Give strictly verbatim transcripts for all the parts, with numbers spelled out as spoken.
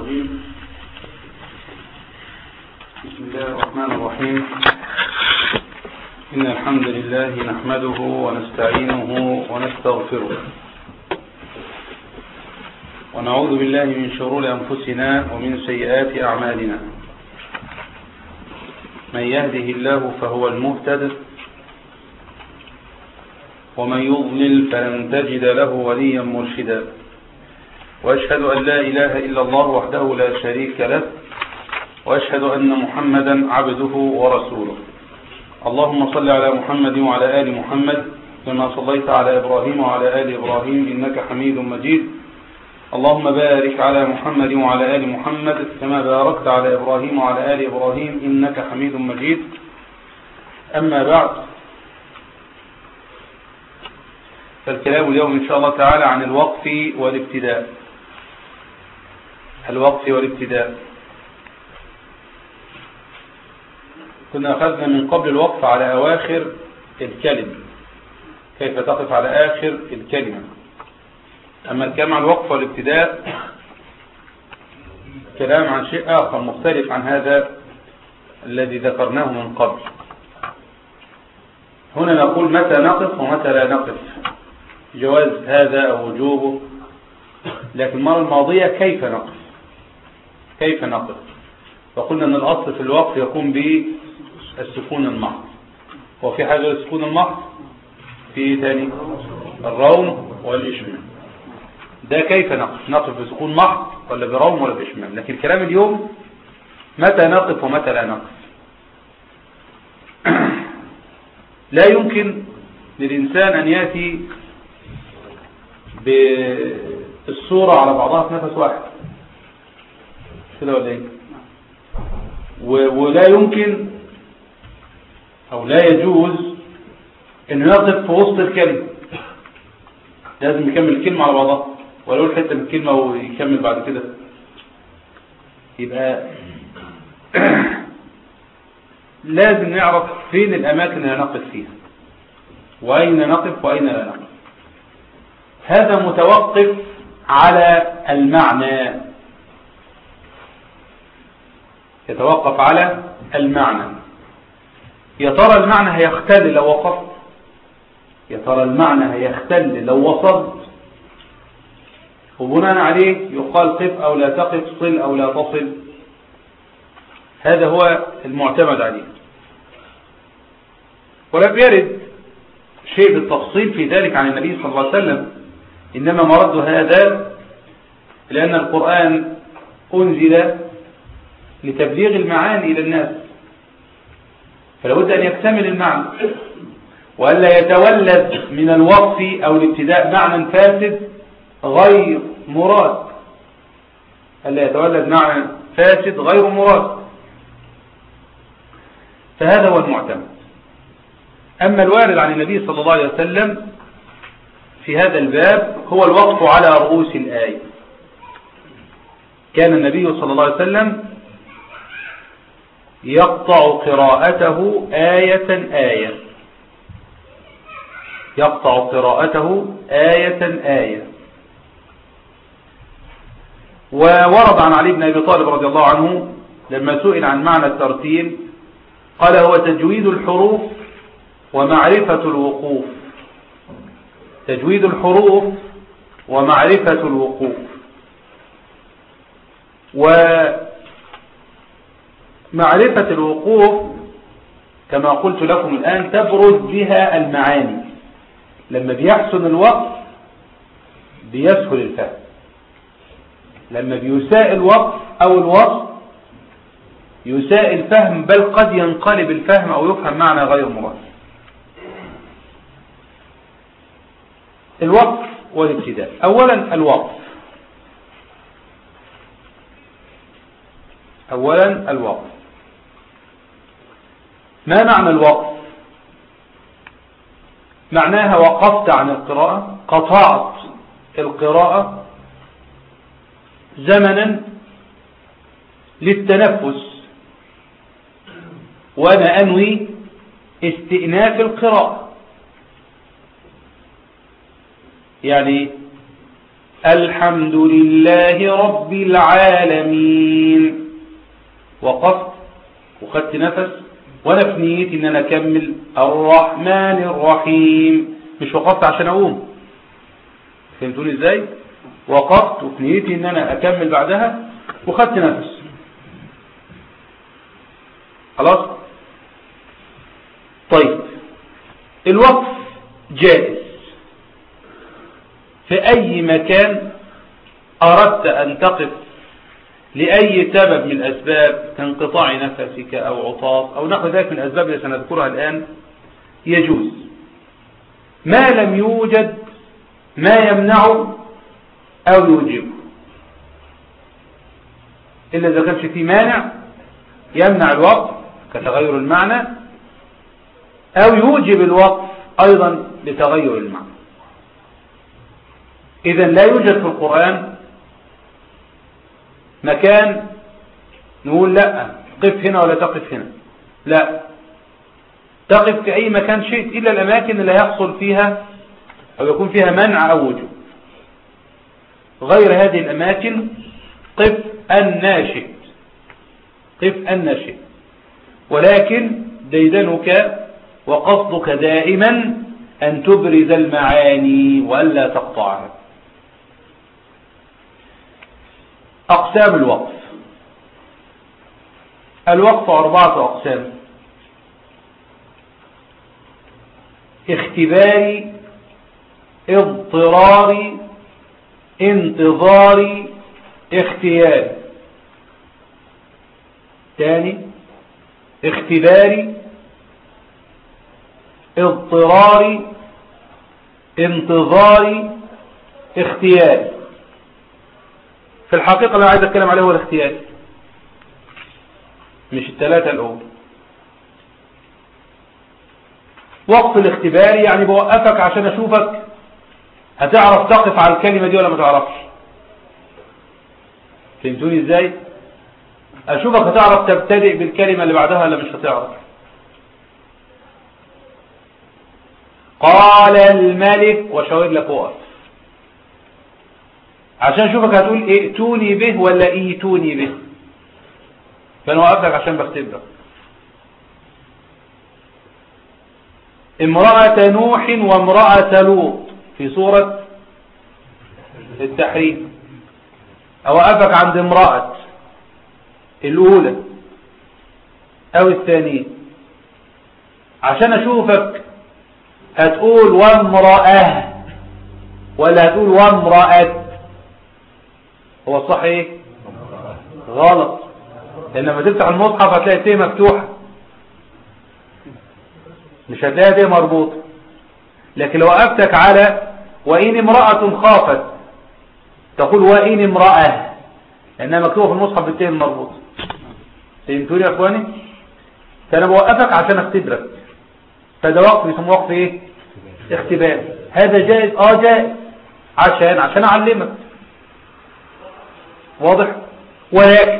الرجيم. بسم الله الرحمن الرحيم. إن الحمد لله نحمده ونستعينه ونستغفره ونعوذ بالله من شرور أنفسنا ومن سيئات أعمالنا. من يهده الله فهو المهتد ومن يضلل فلن تجد له وليا مرشدا. وأشهد أن لا إله إلا الله وحده لا شريك له وأشهد أن محمدا عبده ورسوله. اللهم صل على محمد وعلى آل محمد كما صليت على إبراهيم وعلى آل إبراهيم إنك حميد مجيد. اللهم بارك على محمد وعلى آل محمد كما باركت على إبراهيم وعلى آل إبراهيم إنك حميد مجيد. أما بعد، فالكلام اليوم إن شاء الله تعالى عن الوقف والابتداء. الوقف والابتداء كنا أخذنا من قبل الوقف على أواخر الكلمة، كيف تقف على آخر الكلمة. أما الكلام عن الوقف والابتداء كلام عن شيء آخر مختلف عن هذا الذي ذكرناه من قبل. هنا نقول متى نقف ومتى لا نقف، جواز هذا أو وجوبه، لكن المرة الماضية كيف نقف كيف نقف فقلنا أن الأصل في الوقف يقوم بالسكون المحض. وفي حاجة السكون المحض في ثاني الروم والإشمام. ده كيف نقف نقف بسكون محض ولا بروم ولا بإشمام. لكن الكلام اليوم متى نقف ومتى لا نقف. لا يمكن للإنسان أن يأتي بالصورة على بعضها في نفس واحد كده ولا ايه؟ ولا يمكن او لا يجوز انه يقف في وسط الكلمة. لازم يكمل الكلمة على بعضها ولا يقول حتة من الكلمة ويكمل بعد كده. يبقى لازم نعرف فين الاماكن اللي نقف فيها واين نقف واين لا نقف. هذا متوقف على المعنى، يتوقف على المعنى. يا ترى المعنى هيختل لو وقفت؟ يا ترى المعنى هيختل لو وصلت؟ وبناء عليه يقال قف أو لا تقف، صل أو لا تصل. هذا هو المعتمد عليه، ولم يرد شيء بالتفصيل في ذلك عن النبي صلى الله عليه وسلم. إنما مرد هذا لأن القرآن أنزل لتبليغ المعاني إلى الناس، فلابد أن يكتمل المعنى وألا يتولد من الوقف أو الابتداء معنى فاسد غير مراد. ألا يتولد معنى فاسد غير مراد. فهذا هو المعتمد. أما الوارد عن النبي صلى الله عليه وسلم في هذا الباب هو الوقف على رؤوس الآية. كان النبي صلى الله عليه وسلم يقطع قراءته آية آية يقطع قراءته آية آية. وورد عن علي بن أبي طالب رضي الله عنه لما سئل عن معنى الترتيل قال هو تجويد الحروف ومعرفة الوقوف. تجويد الحروف ومعرفة الوقوف. ومعرفة الوقوف كما قلت لكم الآن تبرز بها المعاني. لما بيحسن الوقف بيسهل الفهم، لما بيساء الوقف أو الوصف يساء الفهم، بل قد ينقلب الفهم أو يفهم معنى غير مراد. الوقف والابتداء. أولا الوقف. أولا الوقف. ما معنى الوقف؟ معناها وقفت عن القراءة، قطعت القراءة زمنا للتنفس وأنا أنوي استئناف القراءة. يعني الحمد لله رب العالمين. وقفت وخدت نفس وانا في نيتي ان انا اكمل الرحمن الرحيم، مش وقفت عشان اقوم. فهمتوني ازاي؟ وقفت وفي نيتي ان انا اكمل بعدها وخدت نفس. خلاص. طيب الوقف جائز في اي مكان اردت ان تقف لأي سبب من الأسباب كانقطاع نفسك أو عطاس أو نحو ذلك من الأسباب التي سنذكرها الآن، يجوز ما لم يوجد ما يمنعه أو يوجبه، إلا إذا كانش فيه مانع يمنع الوقف كتغير المعنى أو يوجب الوقف أيضا لتغير المعنى. إذن لا يوجد في القرآن مكان نقول لا قف هنا ولا تقف هنا، لا، تقف في أي مكان شئت إلا الأماكن اللي يحصل فيها أو يكون فيها منع أو وجوب. غير هذه الأماكن قف أن شئت، قف أن شئت، ولكن ديدنك وقصدك دائما أن تبرز المعاني وألا تقطعها. أقسام الوقف. الوقف أربعة أقسام: اختباري، اضطراري، انتظاري، اختياري. ثاني: اختباري، اضطراري، انتظاري، اختياري. في الحقيقة اللي عايز اتكلم عليه هو الاختيار، مش الثلاثة الأول. وقف الاختباري يعني بوقفك عشان اشوفك هتعرف تقف على الكلمة دي ولا ما تعرفش. فهمتوني ازاي؟ اشوفك هتعرف تبتدئ بالكلمة اللي بعدها ولا مش هتعرف. قال الملك وشاور لك وقف عشان اشوفك هتقول ائتوني به ولا ايتوني به، فانا وقفتك عشان بختبرك. امرأة نوح وامرأة لوط في سورة التحريم، اوقفك عند امرأة الاولى او الثانية عشان اشوفك هتقول وامرأة ولا هتقول وامرأة. هو الصح ايه؟ غلط، لان لما تفتح المصحف هتلاقي تيه مفتوحة، مش هتلاقي تيه مربوطة. لكن لو وقفتك على وإن امرأة خافت تقول وإن امرأة، لأنها مكتوبة في المصحف بالتيه المربوطة. فهمتوني يا اخواني؟ فأنا بوقفك عشان اختبرك، فده وقف يسمى وقف ايه؟ اختبار. هذا جائز؟ اه جائز، عشان عشان اعلمك. واضح؟ ولكن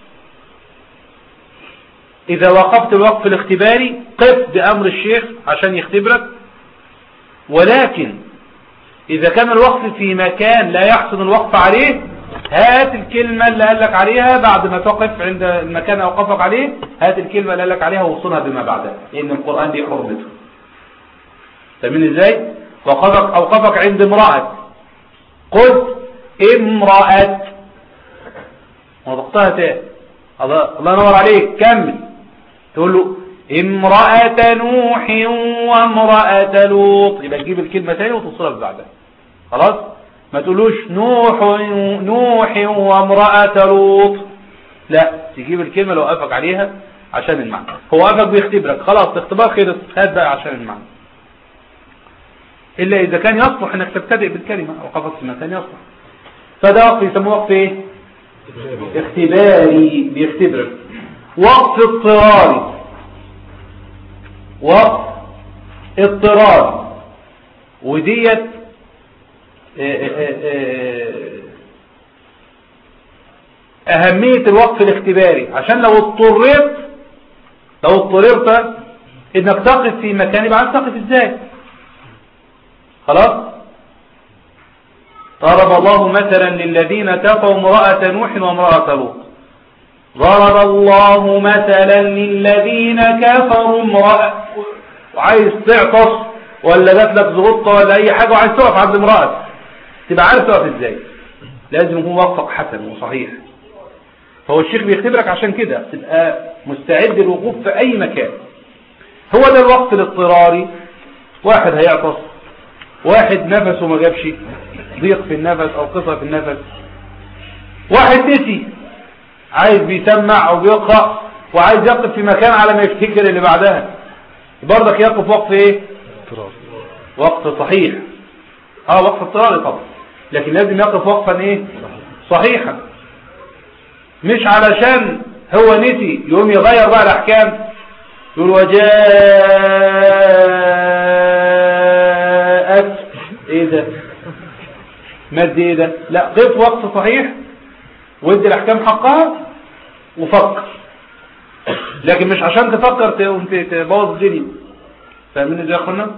إذا وقفت الوقف الاختباري قف بأمر الشيخ عشان يختبرك. ولكن إذا كان الوقف في مكان لا يحسن الوقف عليه، هات الكلمة اللي قال لك عليها بعد ما تقف عند المكان أوقفك عليه، هات الكلمة اللي قال لك عليها ووصلها بما بعدها، لأن القرآن دي حرمته. فمن إزاي؟ وقفك أوقفك عند امرأة، قل امرأة، وضغطها تاني، الله ينور عليك، كمل، تقول له امرأة نوح وامرأة لوط، يبقى تجيب الكلمة تاني وتصلها بعدها. خلاص؟ ما تقولوش نوح نوح وامرأة لوط، لا، تجيب الكلمة اللي وقفك عليها عشان المعنى. هو وقفك بيختبرك، خلاص الاختبار خلص، هات بقى عشان المعنى. إلا إذا كان يصلح إنك تبتدئ بالكلمة أو وقفك في مكان يصلح، فده وقف يسموه وقف إيه؟ اختباري، بيختبرك. وقف اضطراري، وقف اضطراري، وديت أهمية الوقف الاختباري، عشان لو اضطررت لو اضطررت إنك تقف في مكان يبقى عايز تقف إزاي؟ خلاص؟ ضرب الله مثلا للذين كفروا امرأة نوح وامرأة لوط. ضرب الله مثلا للذين كفروا امرأة، وعايز تعطس ولا جات لك زغطة ولا اي حاجة وعايز تقف عند امرأة، تبقى عارف تقف ازاي. لازم يكون وقفك حسن وصحيح. فهو الشيخ بيختبرك عشان كده تبقى مستعد للوقوف في اي مكان. هو ده الوقت الاضطراري. واحد هيعطس، واحد نفسه ما جابش، ضيق في النفس او قصة في النفس، واحد نسي عايز بيسمع او بيقرأ وعايز يقف في مكان على ما يفتكر اللي بعدها، برضك يقف وقف ايه؟ وقت صحيح. اه وقت اضطراري طبعا، لكن لازم يقف وقفا ايه؟ صحيحا. مش علشان هو نسي يقوم يغير بقى الاحكام، يقول وجاءت ايه ده؟ مد ايه ده؟ لا، قف وقت صحيح وادي الاحكام حقها وفكر، لكن مش عشان تفكر تبوظ الدنيا. فاهمين ازاي يا اخوانا؟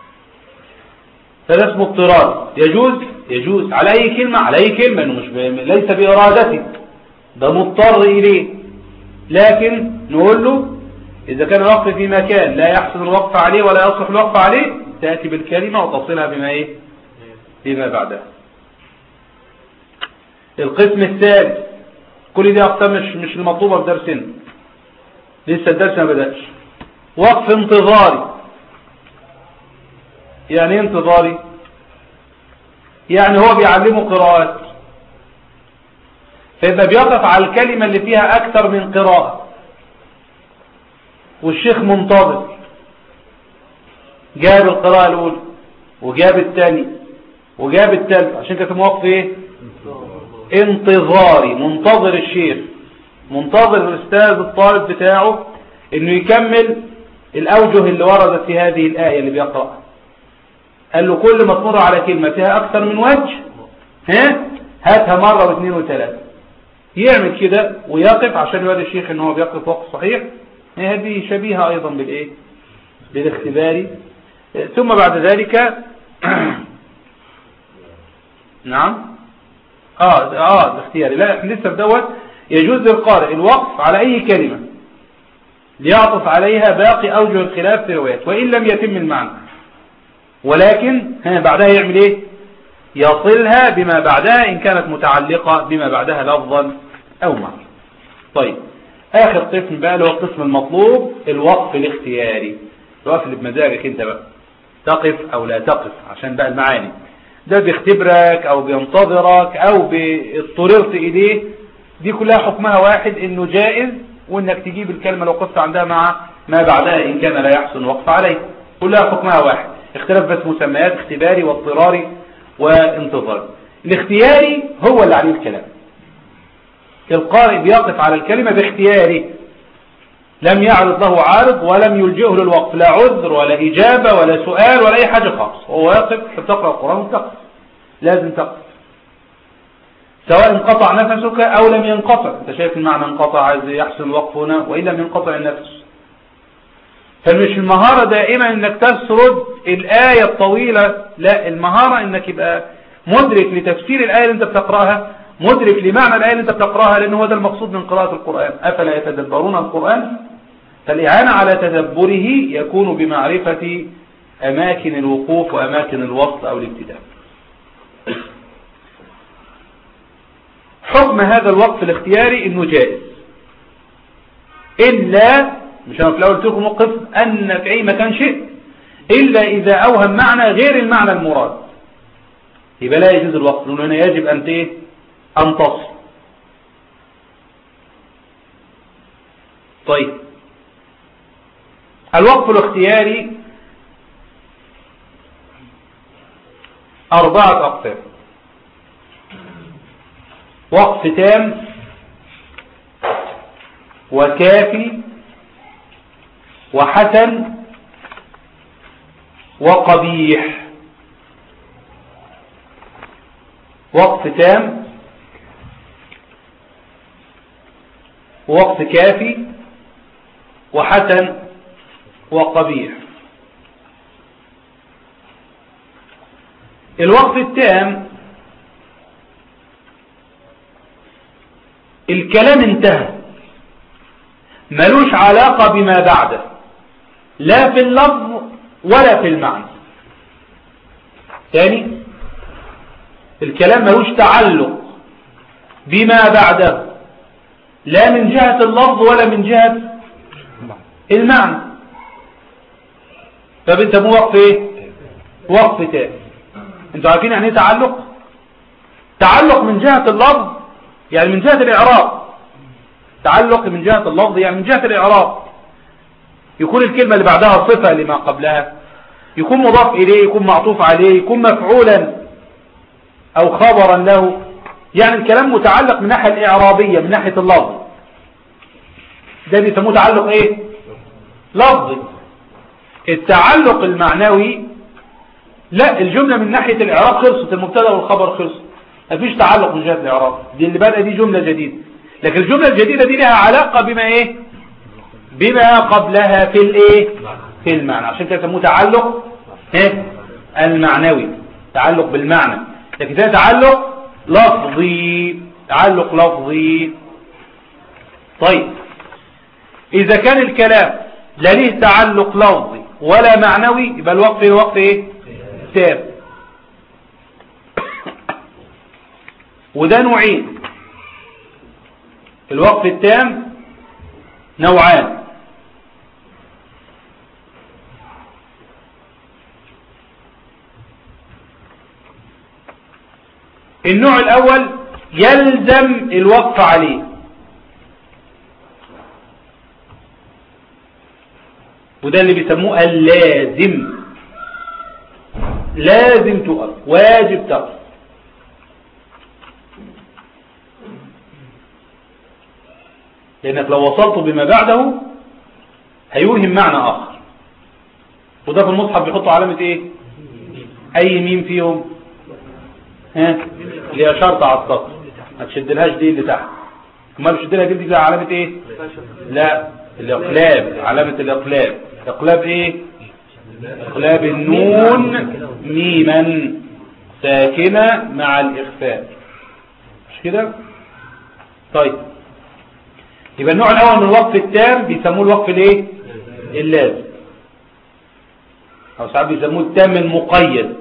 فده اسمه اضطرار. يجوز يجوز على اي كلمه، على اي كلمه، انه مش ب... ليس بارادتك، ده مضطر اليه. لكن نقول له اذا كان الوقف في مكان لا يحسن الوقف عليه ولا يصلح الوقف عليه، تاتي بالكلمه وتصلها بما ايه؟ بما بعدها. القسم الثالث، كل دي اقسام مش مش المطلوبه في درسنا، لسه الدرس ما بدأش. وقف انتظاري. يعني ايه انتظاري؟ يعني هو بيعلمه قراءات، فيبقى بيقف على الكلمة اللي فيها اكثر من قراءة، والشيخ منتظر، جاب القراءة الاولى وجاب الثانية وجاب الثالثة، عشان كده موقف ايه؟ انتظاري. منتظر الشيخ، منتظر الاستاذ الطالب بتاعه انه يكمل الاوجه اللي وردت في هذه الآية اللي بيقرأها. قال له كل ما تمر على كلمة فيها اكثر من وجه، ها هاتها مرة واثنين وثلاثة. يعمل كده ويقف عشان يوري الشيخ ان هو بيقف وقت صحيح. هذه شبيهة ايضا بالايه؟ بالاختبار. ثم بعد ذلك نعم اه اه الاختياري. لا احنا لسه بدوت. يجوز للقارئ الوقف على اي كلمة ليعطف عليها باقي اوجه الخلاف في الروايات وان لم يتم المعنى، ولكن ها بعدها يعمل ايه؟ يصلها بما بعدها ان كانت متعلقة بما بعدها لفظا او معنى. طيب اخر قسم بقى اللي هو القسم المطلوب، الوقف الاختياري. الوقف اللي بمزاجك انت بقى، تقف او لا تقف عشان بقى المعاني. ده بيختبرك او بينتظرك او اضطررت اليه، دي كلها حكمها واحد، انه جائز، وانك تجيب الكلمة لو وقفت عندها مع ما بعدها ان كان لا يحسن الوقف عليه. كلها حكمها واحد، اختلاف بس مسميات، اختباري واضطراري وانتظاري. الاختياري هو اللي عليه الكلام. القارئ بيقف على الكلمة باختياره، لم يعرض له عارض ولم يلجئه للوقف، لا عذر ولا إجابة ولا سؤال ولا أي حاجة خالص. هو يقف تقرأ القرآن وتقف، لازم تقف سواء انقطع نفسك أو لم ينقطع. انت شايف المعنى انقطع، عايز يحسن الوقف هنا وإن لم ينقطع النفس. فمش المهارة دائما انك تسرد الآية الطويلة، لا، المهارة انك يبقى مدرك لتفسير الآية اللي انت بتقرأها، مدرك لمعنى الآية اللي انت بتقرأها، لأنه هو ده المقصود من قراءة القرآن. أفلا يتدبرون القرآن؟ فالإعانة على تدبره يكون بمعرفة أماكن الوقوف وأماكن الوصل أو الابتداء. حكم هذا الوقف الاختياري انه جائز، إلا مش أنا في الأول قلت لكم موقف أن في أي مكان شئت، إلا إذا أوهم معنى غير المعنى المراد، يبقى لا يجوز الوقف، لأنه هنا يجب أن إيه؟ أن تصل. طيب الوقف الاختياري أربعة أقسام: وقف تام وكافي وحسن وقبيح. وقف تام، وقف كافي وحسن وقبيح. الوقف التام الكلام انتهى، ملوش علاقة بما بعده لا في اللفظ ولا في المعنى. تاني، الكلام ملوش تعلق بما بعده لا من جهة اللفظ ولا من جهة المعنى، فبنسموه وقف ايه؟ وقف تام. انتوا عارفين يعني ايه تعلق؟ تعلق من جهة اللفظ يعني من جهة الإعراب. تعلق من جهة اللفظ يعني من جهة الإعراب، يكون الكلمة اللي بعدها صفة لما قبلها، يكون مضاف إليه، يكون معطوف عليه، يكون مفعولا أو خبرا له. يعني الكلام متعلق من ناحية الإعرابية، من ناحية اللفظ، ده بيسموه تعلق إيه؟ لفظي. التعلق المعنوي لا، الجملة من ناحية الإعراب خلصت، المبتدا والخبر خلصت، مفيش تعلق من جهة الإعراب. دي اللي بدأ دي جملة جديدة، لكن الجملة الجديدة دي لها علاقة بما إيه؟ بما قبلها في الإيه؟ في المعنى. عشان كده يسموه تعلق إيه؟ المعنوي، تعلق بالمعنى. لكن ده تعلق لفظي، تعلق لفظي. طيب، إذا كان الكلام لا ليه تعلق لفظي ولا معنوي يبقى الوقف هو وقف إيه؟ تام. وده نوعين. الوقف التام نوعان. النوع الأول يلزم الوقف عليه، وده اللي بيسموه اللازم. لازم تقف، واجب تقف. لأنك لو وصلت بما بعده هيوهم معنى آخر. وده في المصحف بيحطوا علامة إيه؟ أي ميم فيهم؟ ها؟ اللي هي شرط على السطر، ما تشدلهاش دي اللي تحت. وما بتشدلها دي دي علامة إيه؟ لا، الإقلاب، علامة الإقلاب. إقلاب إيه؟ إقلاب النون ميما ساكنة مع الإخفاء، مش كده؟ طيب، يبقى النوع الأول من الوقف التام بيسموه الوقف الايه؟ اللازم، أو ساعات بيسموه التام المقيد.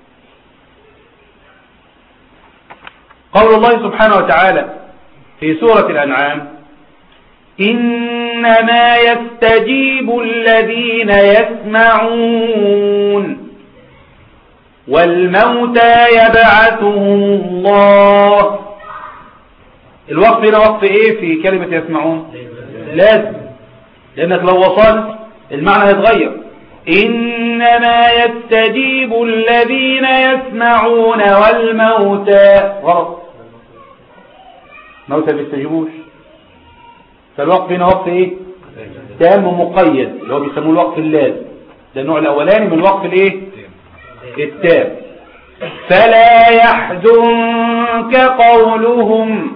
قول الله سبحانه وتعالى في سورة الأنعام: إنما يستجيب الذين يسمعون والموتى يبعثهم الله. الوقف هنا وقف ايه في كلمة يسمعون؟ لازم، لانك لو وصلت المعنى هيتغير. انما يستجيب الذين يسمعون والموتى، غلط، موتى بيستجيبوش. فالوقف هنا وقف ايه؟ تام ومقيد، اللي هو بيسموه الوقف اللازم. ده النوع الاولاني من الوقف الايه؟ التام. فلا يحزنك قولهم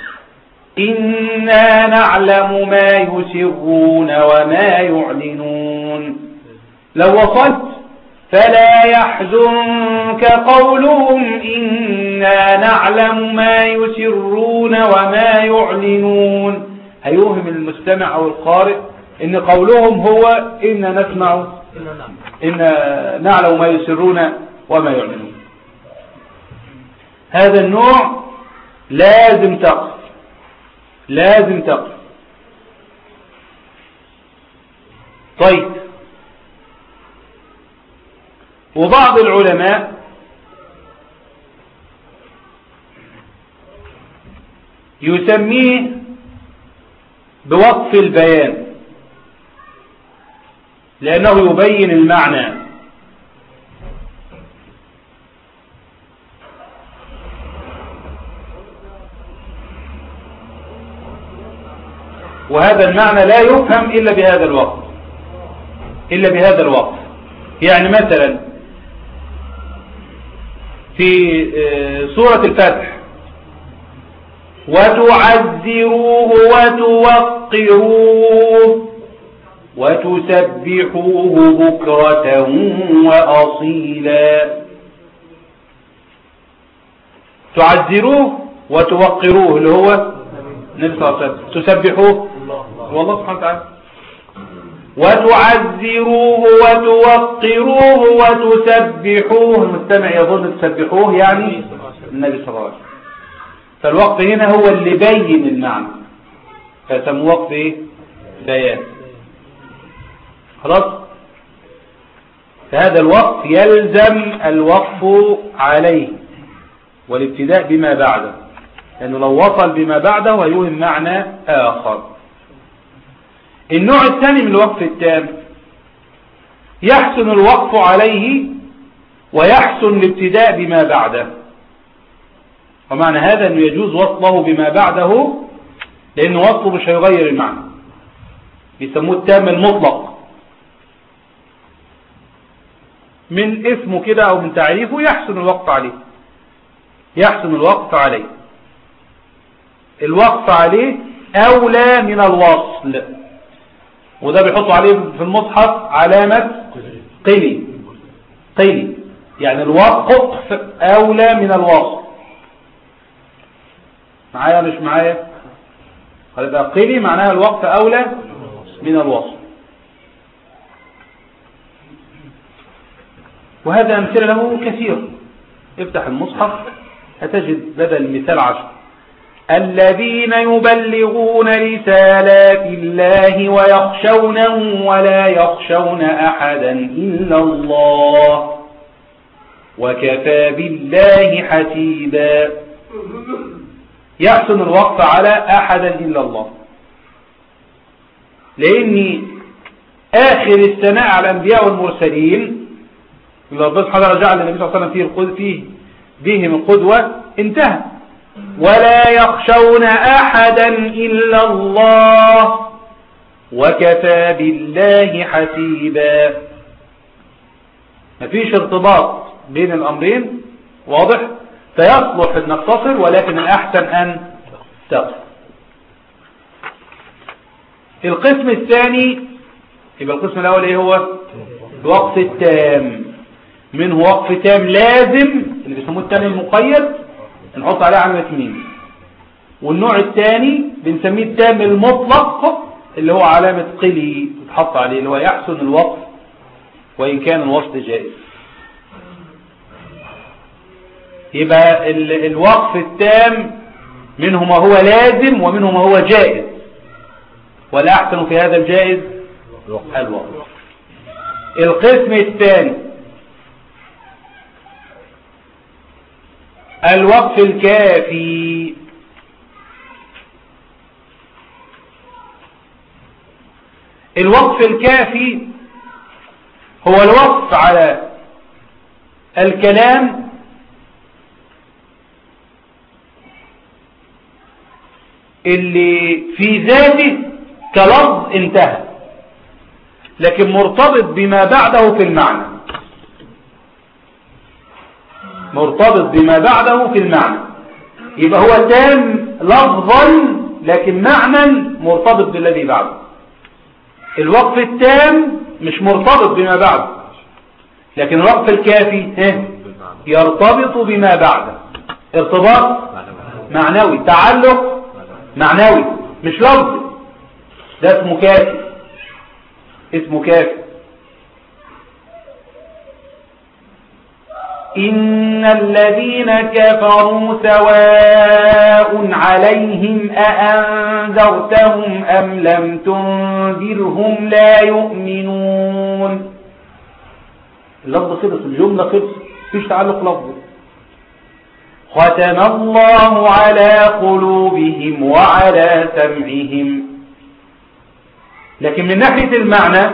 إنا نعلم ما يسرون وما يعلنون. لو وصلت فلا يحزنك قولهم إنا نعلم ما يسرون وما يعلنون، هيوهم المستمع أو القارئ إن قولهم هو إنا نسمع، إنا نعلم ما يسرون وما يعلنون. هذا النوع لازم تقف، لازم تقف. طيب، وبعض العلماء يسميه بوقف البيان، لأنه يبين المعنى. وهذا المعنى لا يفهم إلا بهذا الوقف، إلا بهذا الوقف. يعني مثلا في سورة الفتح: وتعزروه وتوقروه وتسبحوه بكرة وأصيلا. تعزروه وتوقروه اللي هو النبي صلى الله عليه وسلم. تسبحوه والله سبحانه وتعالى. وتعزروه وتوقروه وتسبحوه. المستمع يظن تسبحوه يعني النبي صلى الله عليه وسلم. فالوقف هنا هو اللي بين المعنى، فسموه وقف ايه؟ بيان. خلاص. فهذا الوقف يلزم الوقف عليه والابتداء بما بعده، لأنه لو وصل بما بعده هيوهم معنى آخر. النوع الثاني من الوقف التام يحسن الوقف عليه ويحسن الابتداء بما بعده. ومعنى هذا أنه يجوز وصله بما بعده، لأن وصله مش هيغير المعنى، بيسموه التام المطلق. من اسمه كده أو من تعريفه يحسن الوقف عليه، يحسن الوقف عليه. الوقف عليه أولى من الوصل، وده بيحطوا عليه في المصحف علامة قلي. قلي يعني الوقف أولى من الوصل. معايا مش معايا؟ هذا قلي معناها الوقف أولى من الوصل. وهذا أمثلة له كثير. افتح المصحف هتجد بدل مثال عشر: الذين يبلغون رسالات الله ويخشونه ولا يخشون أحدا إلا الله وكفى بالله حسيبا. يحسن الوقف على أحدا إلا الله، لأن آخر الثناء على الأنبياء والمرسلين اللي ربنا سبحانه وتعالى جعل النبي صلى الله عليه وسلم فيه بهم القدوة انتهى. ولا يخشون أحدا إلا الله وكفى بالله حسيبا. مفيش ارتباط بين الأمرين واضح، فيصلح أن نقتصر، ولكن الأحسن أن تقصر. القسم الثاني يبقى القسم الأول ايه هو؟ الوقف التام. منه وقف تام لازم اللي بيسموه التام المقيد، نحط عليه علامة ميم. والنوع الثاني بنسميه التام المطلق اللي هو علامة قلي تحط عليه، اللي هو يحسن الوقف وإن كان الوصل جائز. يبقى الوقف التام منه ما هو لازم ومنه ما هو جائز، والأحسن في هذا الجائز الوقف. القسم الثاني الوقف الكافي. الوقف الكافي هو الوقف على الكلام اللي في ذاته كلفظ انتهى، لكن مرتبط بما بعده في المعنى، مرتبط بما بعده في المعنى. يبقى هو تام لفظا لكن معنى مرتبط بالذي بعده. الوقف التام مش مرتبط بما بعده، لكن الوقف الكافي يرتبط بما بعده ارتباط معنوي، تعلق معنوي مش لفظي. ده اسمه كافي، اسمه كافي. إن الذين كفروا سواء عليهم أأنذرتهم أم لم تنذرهم لا يؤمنون. اللفظ خلص، الجملة خلص، فيش تعلق لفظي. ختم الله على قلوبهم وعلى سمعهم. لكن من ناحية المعنى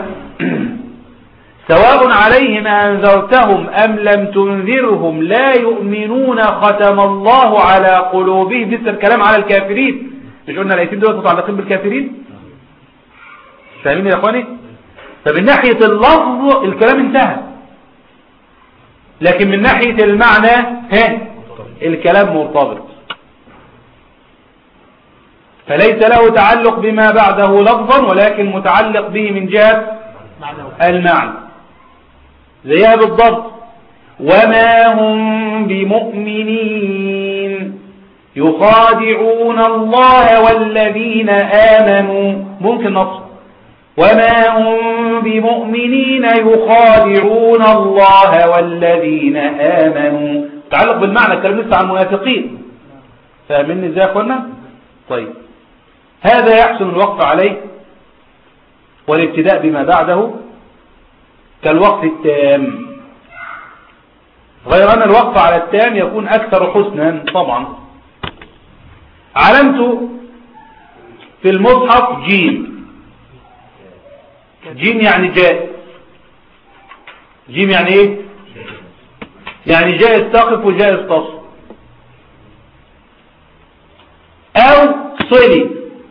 سواء عليهم أنذرتهم أم لم تنذرهم لا يؤمنون ختم الله على قلوبهم. مثل الكلام على الكافرين، مش قلنا الآيتين دول متعلقين بالكافرين؟ فاهمين يا اخواني؟ فمن ناحية اللفظ الكلام انتهى، لكن من ناحية المعنى ها الكلام مرتبط، فليس له تعلق بما بعده لفظا ولكن متعلق به من جهة المعنى. زيها بالضبط: وما هم بمؤمنين. يخادعون الله والذين آمنوا ممكن نصر وما هم بمؤمنين يخادعون الله والذين آمنوا تعلق بالمعنى الكلام لسه عن المنافقين فاهمين ازاي يا اخوانا؟ طيب هذا يحسن الوقف عليه والابتداء بما بعده كالوقف التام غير أن الوقف على التام يكون أكثر حسنا طبعا علمت في المصحف جيم جيم يعني جائز جيم يعني ايه يعني جائز تقف وجائز تصل او صلي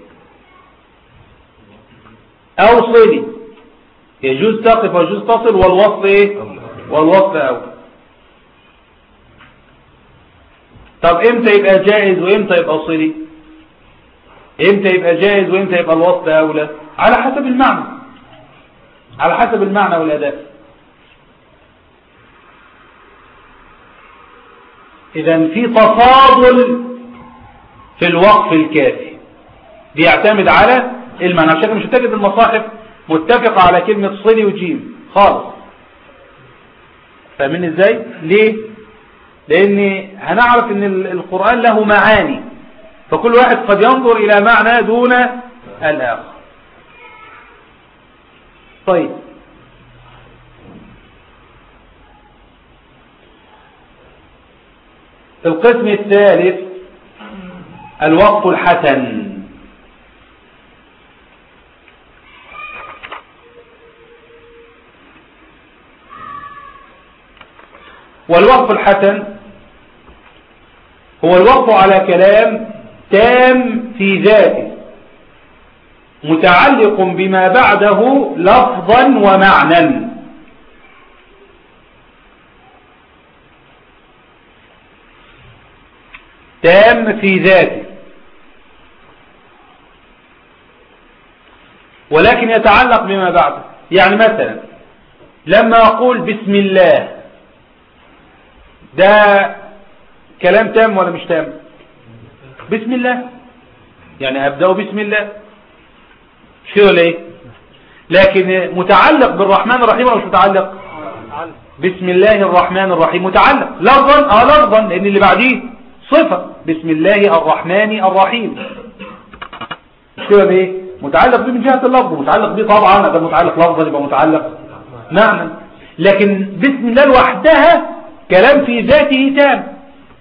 او صلي يجوز تقف ويجوز تصل والوصل ايه والوصل او طب امتى يبقى جائز وامتى يبقى صلي امتى يبقى جائز وامتى يبقى الوصل اولى على حسب المعنى على حسب المعنى والاداء اذا في تفاضل في الوقف الكافي بيعتمد على المعنى عشان كده مش هتجد المصاحف متفقة على كلمة صلي وجيم خالص فاهمين ازاي ليه لان هنعرف ان القرآن له معاني فكل واحد قد ينظر الى معنى دون الاخر طيب القسم الثالث الوقف الحسن والوقف الحسن هو الوقف على كلام تام في ذاته متعلق بما بعده لفظا ومعنى تام في ذاته ولكن يتعلق بما بعده يعني مثلا لما أقول بسم الله ده كلام تام ولا مش تام بسم الله يعني أبدأ بسم الله مش كده ولا ايه لكن متعلق بالرحمن الرحيم ولا مش متعلق بسم الله الرحمن الرحيم متعلق لفظا اه لفظا لان اللي بعديه صفة بسم الله الرحمن الرحيم مش كده بايه متعلق بيه من جهة اللفظ متعلق بيه طبعا ده متعلق لفظا يبقى متعلق معنى لكن بسم الله لوحدها كلام في ذاته تام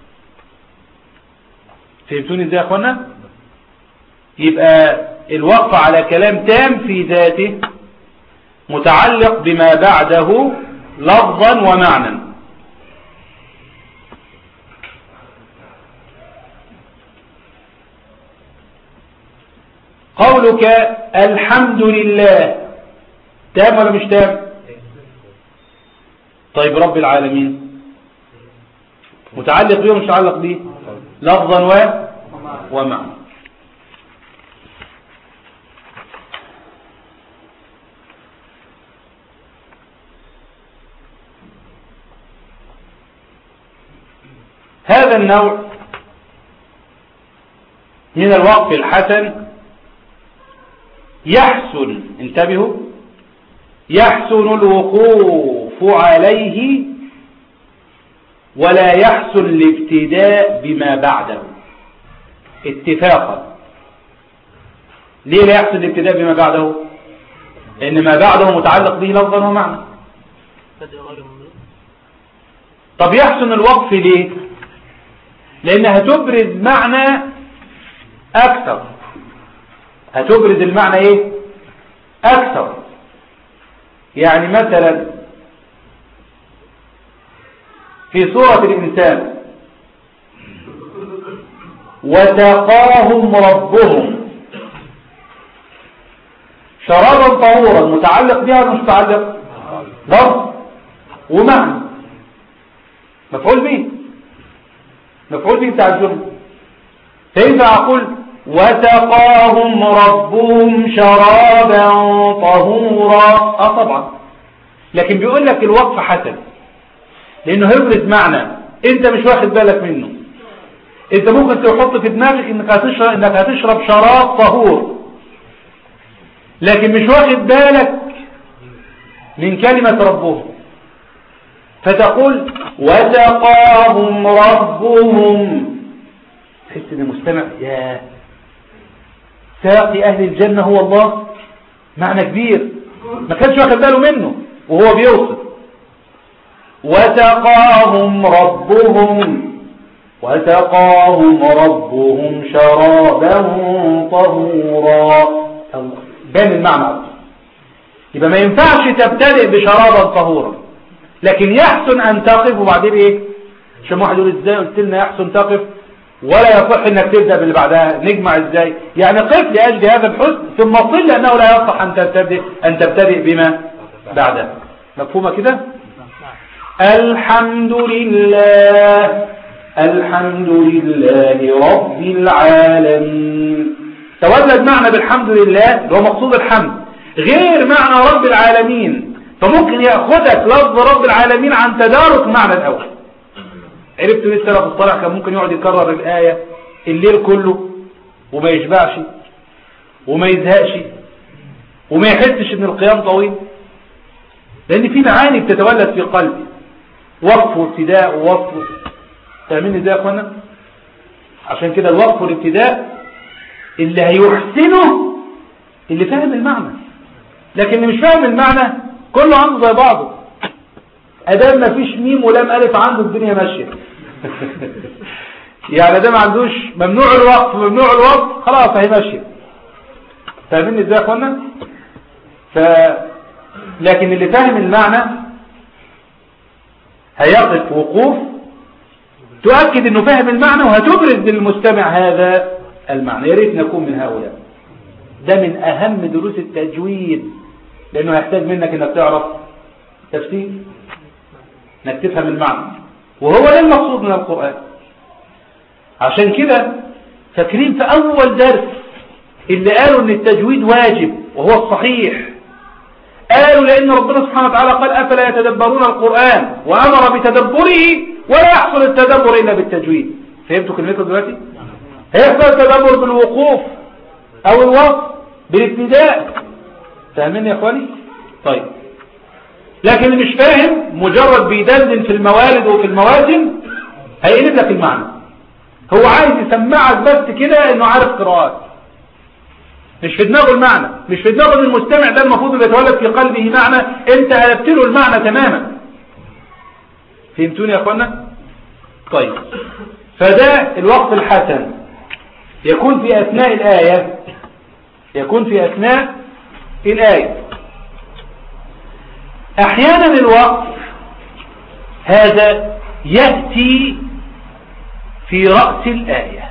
فهمتوني ازاي يا اخوانا يبقى الوقف على كلام تام في ذاته متعلق بما بعده لفظا ومعنى قولك الحمد لله تام ولا مش تام طيب رب العالمين متعلق بيه ومش متعلق بيه لفظا و ومعنى هذا النوع من الوقف الحسن يحسن انتبهوا يحسن الوقوف عليه ولا يحسن الابتداء بما بعده اتفاقا ليه لا يحسن الابتداء بما بعده لان ما بعده متعلق به لفظا ومعنى طب يحسن الوقف ليه لانها تبرز معنى اكثر هتبرز المعنى ايه اكثر يعني مثلا في سورة الانسان وسقاهم ربهم شرابا طهورا متعلق بها ولا مش متعلق لفظ ومعنى مفعول به مفعول به بتاع الجمله فينفع اقول وسقاهم ربهم شرابا طهورا اه طبعا لكن بيقول لك الوقف حسن لانه هيبرز معنى انت مش واخد بالك منه انت ممكن تحط في دماغك انك هتشرب انك هتشرب شراب طهور، لكن مش واخد بالك من كلمة ربهم، فتقول وسقاهم ربهم، تحس ان المستمع يا ساقي اهل الجنة هو الله، معنى كبير ما كانش واخد باله منه وهو بيوصف. وسقاهم ربهم وسقاهم ربهم شرابا طهورا، بان المعنى. يبقى ما ينفعش تبتدئ بشرابا طهورا، لكن يحسن ان تقف. وبعدين ايه؟ عشان واحد يقول ازاي قلت لنا يحسن تقف ولا يصح انك تبدا باللي بعدها، نجمع ازاي؟ يعني قف لاجل هذا الحسن ثم قل لانه لا يصح ان تبتدئ ان تبتدئ بما بعدها. مفهومه كده؟ الحمد لله الحمد لله رب العالمين. تولد معنى بالحمد لله اللي هو مقصود الحمد غير معنى رب العالمين، فممكن ياخذك لفظ رب العالمين عن تدارك معنى الاول. عرفتوا ليه السلف الصالح كان ممكن يقعد يكرر الآية الليل كله وما يشبعش وما يزهقش وما يحسش ان القيام طويل؟ لان في معاني بتتولد في قلبي، وقف وابتداء ووصف. فاهمين ازاي يا اخوانا؟ عشان كده الوقف والابتداء اللي هيحسنه اللي فاهم المعنى، لكن اللي مش فاهم المعنى كله عنده زي بعضه. ادام ما فيش ميم ولام الف عنده الدنيا ماشيه. يعني ده ما عندوش ممنوع الوقف ممنوع الوقف خلاص هي ماشيه. فاهمين ازاي يا اخوانا؟ ف لكن اللي فاهم المعنى هيقف وقوف تؤكد انه فاهم المعنى وهتبرز للمستمع هذا المعنى. يا ريت نكون من هؤلاء. ده من اهم دروس التجويد، لانه يحتاج منك انك تعرف تفسير، انك تفهم المعنى، وهو ده المقصود من القرآن. عشان كده فاكرين في اول درس اللي قالوا ان التجويد واجب وهو الصحيح، قالوا لان ربنا سبحانه وتعالى قال افلا يتدبرون القرآن وامر بتدبره ولا يحصل التدبر الا بالتجويد. فهمتوا كلمته دلوقتي؟ هيحصل التدبر بالوقوف او الوقف بالابتداء. فاهمين يا اخواني؟ طيب، لكن اللي مش فاهم مجرد بيدندن في الموالد وفي الموازن هيقلب لك المعنى. هو عايز يسمعك بس كده انه عارف قراءات، مش في دماغه المعنى، مش في دماغه ان المستمع ده المفروض اللي يتولد في قلبه معنى، انت قلبت له المعنى تماما. فهمتوني يا اخوانا؟ طيب، فده الوقف الحسن يكون في اثناء الايه يكون في اثناء الايه احيانا الوقف هذا ياتي في راس الايه،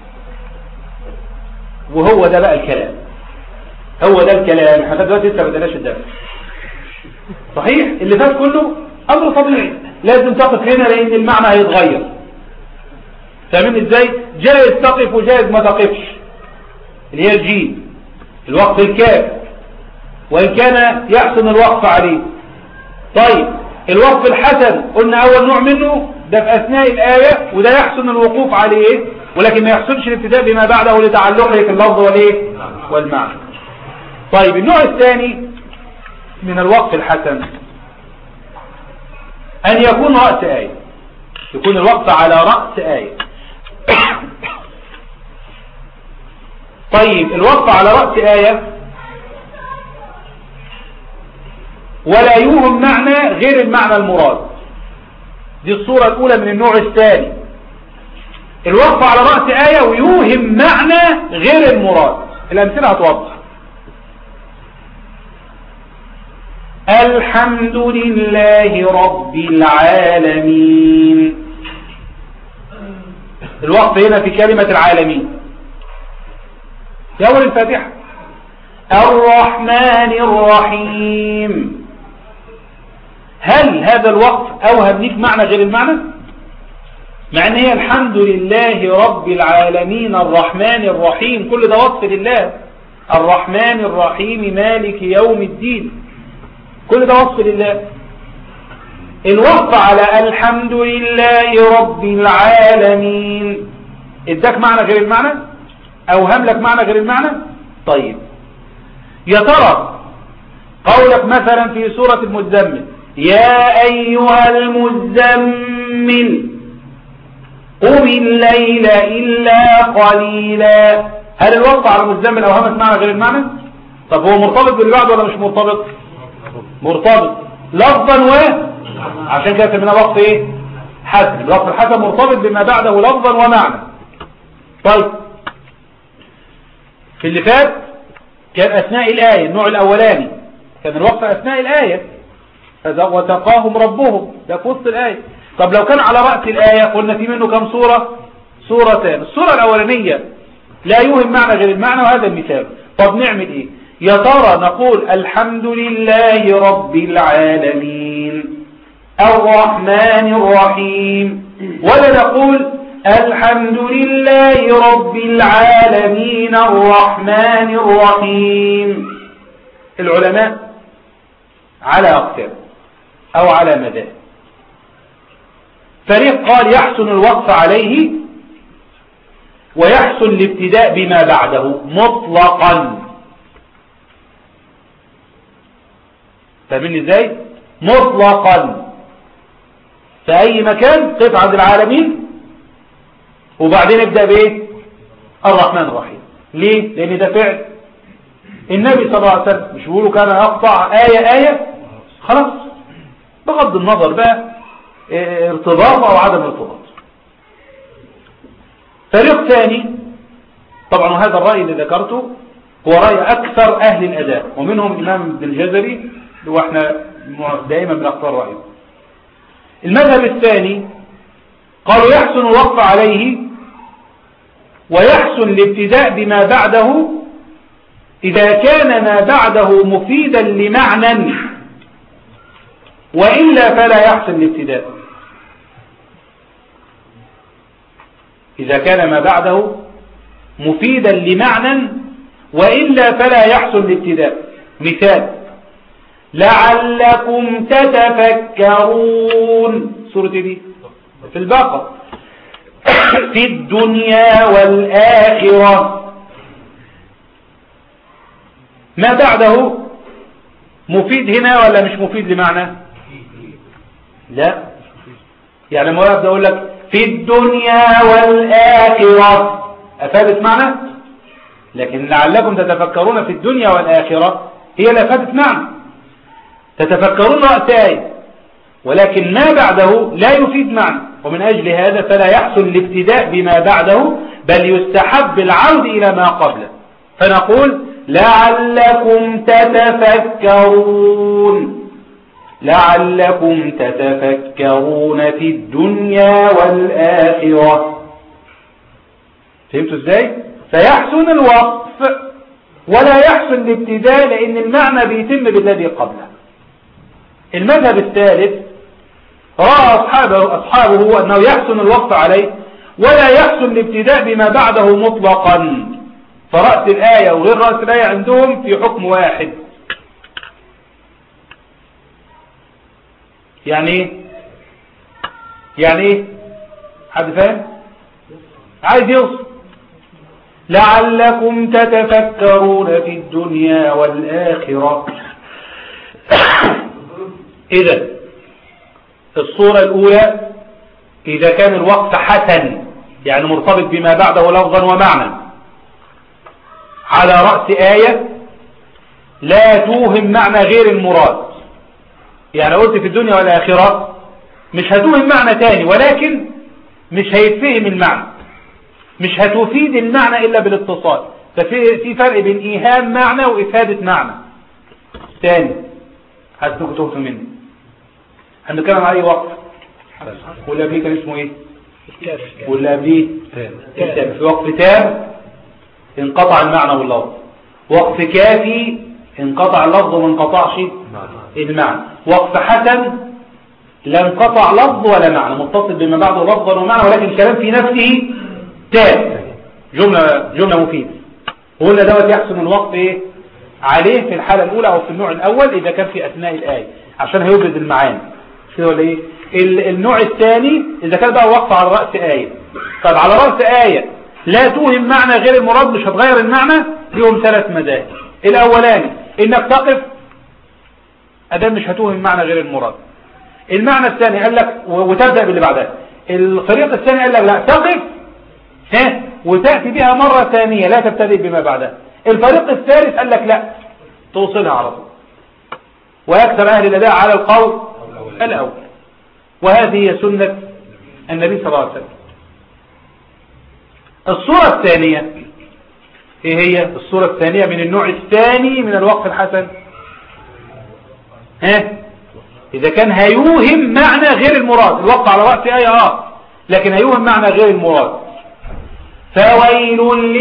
وهو ده بقى الكلام. هو ده الكلام. احنا دلوقتي لسه ما بدأناش الدرس صحيح. اللي فات كله امر طبيعي، لازم تقف هنا لان المعنى هيتغير. فاهمين ازاي؟ جائز تقف وجائز ما تقفش، اللي هي الجيم الوقف الكاف، وان كان يحسن الوقف عليه. طيب، الوقف الحسن قلنا اول نوع منه ده في اثناء الايه، وده يحسن الوقوف عليه ولكن ما يحسنش الابتداء بما بعده لتعلقه في اللفظ والايه والمعنى. طيب، النوع الثاني من الوقف الحسن ان يكون رأس آية، يكون الوقف على رأس آية. طيب، الوقف على رأس آية ولا يوهم معنى غير المعنى المراد. دي الصورة الأولى من النوع الثاني، الوقف على رأس آية ويوهم معنى غير المراد. الأمثلة هتوضح. الحمد لله رب العالمين، الوقف هنا في كلمة العالمين في أول الفاتحة. الرحمن الرحيم، هل هذا الوقف أوهم ليك معنى غير المعنى؟ مع ان هي الحمد لله رب العالمين الرحمن الرحيم، كل ده وصف لله. الرحمن الرحيم مالك يوم الدين، كل ده وصف لله. الوقف على الحمد لله رب العالمين اداك معنى غير المعنى، اوهم لك معنى غير المعنى. طيب يا ترى قولك مثلا في سورة المزمل يا ايها المزمل قم الليل الا قليلا، هل الوقت على المزمل اوهمت معنى غير المعنى؟ طب هو مرتبط باللي بعده ولا مش مرتبط؟ مرتبط لفظا و عشان كده سميناه وقت ايه؟ حسن. الوقت الحسن مرتبط بما بعده لفظا ومعنى. طيب في اللي فات كان اثناء الايه النوع الاولاني كان الوقت اثناء الايه وتقاهم ربهم، ده في وسط الايه. طب لو كان على راس الايه قلنا في منه كم سوره؟ سورتان. السوره الاولانيه لا يوهم معنى غير المعنى وهذا المثال. طب نعمل ايه؟ يا ترى نقول الحمد لله رب العالمين الرحمن الرحيم، ولا نقول الحمد لله رب العالمين الرحمن الرحيم؟ العلماء على أقسام أو على مذاهب. فريق قال يحسن الوقف عليه ويحسن الابتداء بما بعده مطلقا. فاهمين ازاي؟ مطلقا في اي مكان قف عند العالمين وبعدين ابدأ بايه؟ الرحمن الرحيم. ليه؟ لان ده فعل النبي صلى الله عليه وسلم، مش بيقولوا كان يقطع آية آية خلاص، بغض النظر بقى ارتباط او عدم ارتباط. فريق ثاني طبعا هذا الرأي اللي ذكرته هو رأي اكثر اهل الاداء، ومنهم الامام ابن الجزري واحنا دائما بنختار رأيه. المذهب الثاني قالوا يحسن الوقف عليه ويحسن الابتداء بما بعده إذا كان ما بعده مفيدا لمعنى، وإلا فلا يحسن الابتداء. إذا كان ما بعده مفيدا لمعنى وإلا فلا يحسن الابتداء. مثال لعلكم تتفكرون، سورة دي في البقرة، في الدنيا والآخرة. ما بعده مفيد هنا ولا مش مفيد لمعنى؟ لا، يعني لما أبدأ أقول لك في الدنيا والآخرة أفادت معنى، لكن لعلكم تتفكرون في الدنيا والآخرة هي لا أفادت معنى. تتفكرون رأس آية، ولكن ما بعده لا يفيد معنى، ومن أجل هذا فلا يحسن الابتداء بما بعده، بل يستحب العود إلى ما قبله. فنقول لعلكم تتفكرون، لعلكم تتفكرون في الدنيا والآخرة. فهمتوا ازاي؟ فيحسن الوقف ولا يحسن الابتداء، لأن المعنى بيتم بالذي قبله. المذهب الثالث رأى أصحابه, أصحابه أنه يحسن الوقف عليه ولا يحسن الابتداء بما بعده مطلقا، فرأس الآية وغير رأس الآية عندهم في حكم واحد. يعني ايه؟ يعني ايه؟ حد فاهم؟ عايز يوصل لعلكم تتفكرون في الدنيا والآخرة. إذا الصورة الأولى إذا كان الوقت حسن يعني مرتبط بما بعده لفظا ومعنى على رأس آية لا توهم معنى غير المراد، يعني قلت في الدنيا والآخرة مش هتوهم معنى تاني، ولكن مش هيتفهم المعنى، مش هتفيد المعنى إلا بالاتصال. ففي فرق بين إيهام معنى وإفادة معنى تاني. هتنكوا تهتم مني هنتكلم عليه وقت ولا قبليه كان اسمه ايه؟ ولا قبليه في وقف تام انقطع المعنى واللفظ، وقف كافي انقطع اللفظ وما انقطعش المعنى، وقف حسن لا انقطع لفظ ولا معنى، متصل بما بعده لفظا ومعنى، ولكن الكلام في نفسه تام، جملة جملة مفيدة. وقلنا دوت يحسن الوقف ايه عليه في الحالة الأولى أو في النوع الأول إذا كان في أثناء الآية عشان هيوجد المعاني، كده ولا إيه؟ النوع الثاني إذا كان بقى وقف على رأس آية طب على رأس آية لا توهم معنى غير المراد مش هتغير المعنى، لهم ثلاث مذاهب. الأولاني إنك تقف أدام مش هتوهم معنى غير المراد. المعنى الثاني قال لك وتبدأ باللي بعدها. الفريق الثاني قال لك لا تقف ها وتأتي بها مرة ثانية لا تبتدئ بما بعدها. الفريق الثالث قال لك لا توصلها على طول. ويكثر أهل الأداء على القول الأول، وهذه هي سنة النبي صلى الله عليه وسلم. الصورة الثانية ايه هي؟ الصورة الثانية من النوع الثاني من الوقف الحسن، ها إذا كان هيوهم معنى غير المراد. الوقف على رأس آية اه لكن هيوهم معنى غير المراد. فويل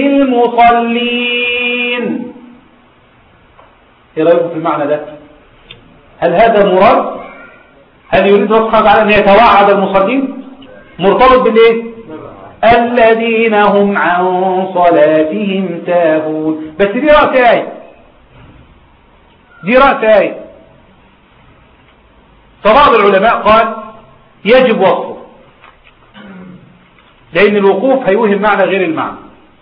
للمصلين، ايه رأيكم في المعنى ده؟ هل هذا مراد؟ هل يريد الله سبحانه وتعالى أن يتوعد المصلين؟ مرتبط بالايه؟ الذين هم عن صلاتهم ساهون. بس دي رأس آية، دي رأس آية. فبعض العلماء قال يجب وصفه لأن الوقوف هيوهم معنى غير المعنى.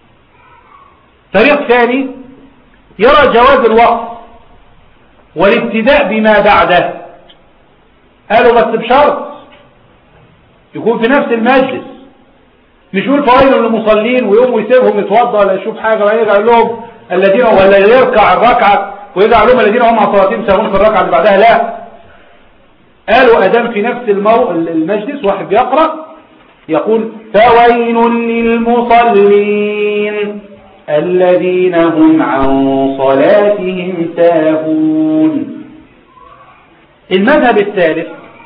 فريق ثاني يرى جواز الوقف والابتداء بما بعده، قالوا بس بشرط يكون في نفس المجلس، مش يقول فويل للمصلين ويقوم ويسيبهم يتوضا ولا يشوف حاجه ويرجع لهم الذين ولا يركع الركعه ويرجع لهم الذين هم على صلاتهم ساهون في الركعه اللي بعدها. لا، قالوا ادام في نفس المو... المجلس واحد بيقرا يقول فويل للمصلين الذين هم عن صلاتهم ساهون. المذهب الثالث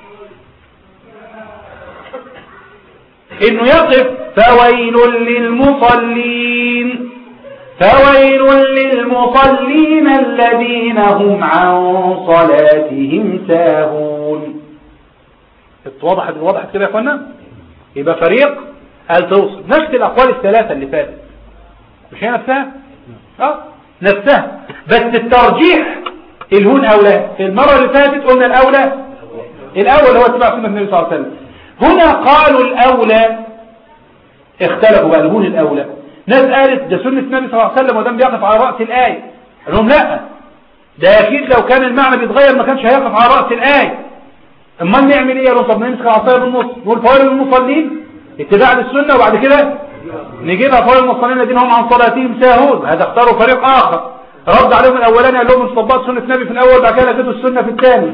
انه يقف فويل للمصلين فويل للمصلين الذين هم عن صلاتهم ساهون. اتوضحت وضحت كده يا اخوانا؟ يبقى فريق قال توصل نفس الاقوال الثلاثه اللي فاتت، مش هي نفسها؟ اه نفسها، بس الترجيح الهون اولى. في المره اللي فاتت قلنا الاولى الاول هو اتباع سنه النبي صلى الله عليه وسلم. هنا قالوا الاولى، اختلفوا بقى الهون الاولى. ناس قالت ده سنه النبي صلى الله عليه وسلم ودام بيقف على راس الايه. قال لهم لا، ده اكيد لو كان المعنى بيتغير ما كانش هيقف على راس الايه. امال نعمل ايه؟ يا رب نمسك العصايه بالنص نقول فويل للمصلين اتباع للسنه وبعد كده نجيبها فويل للمصلين الذين هم عن صلاتهم ساهون. هذا اختاروا فريق اخر، رد عليهم الاولاني قال لهم انتوا طبقتوا سنه النبي في الاول بعد كده جبتوا السنه في الثاني.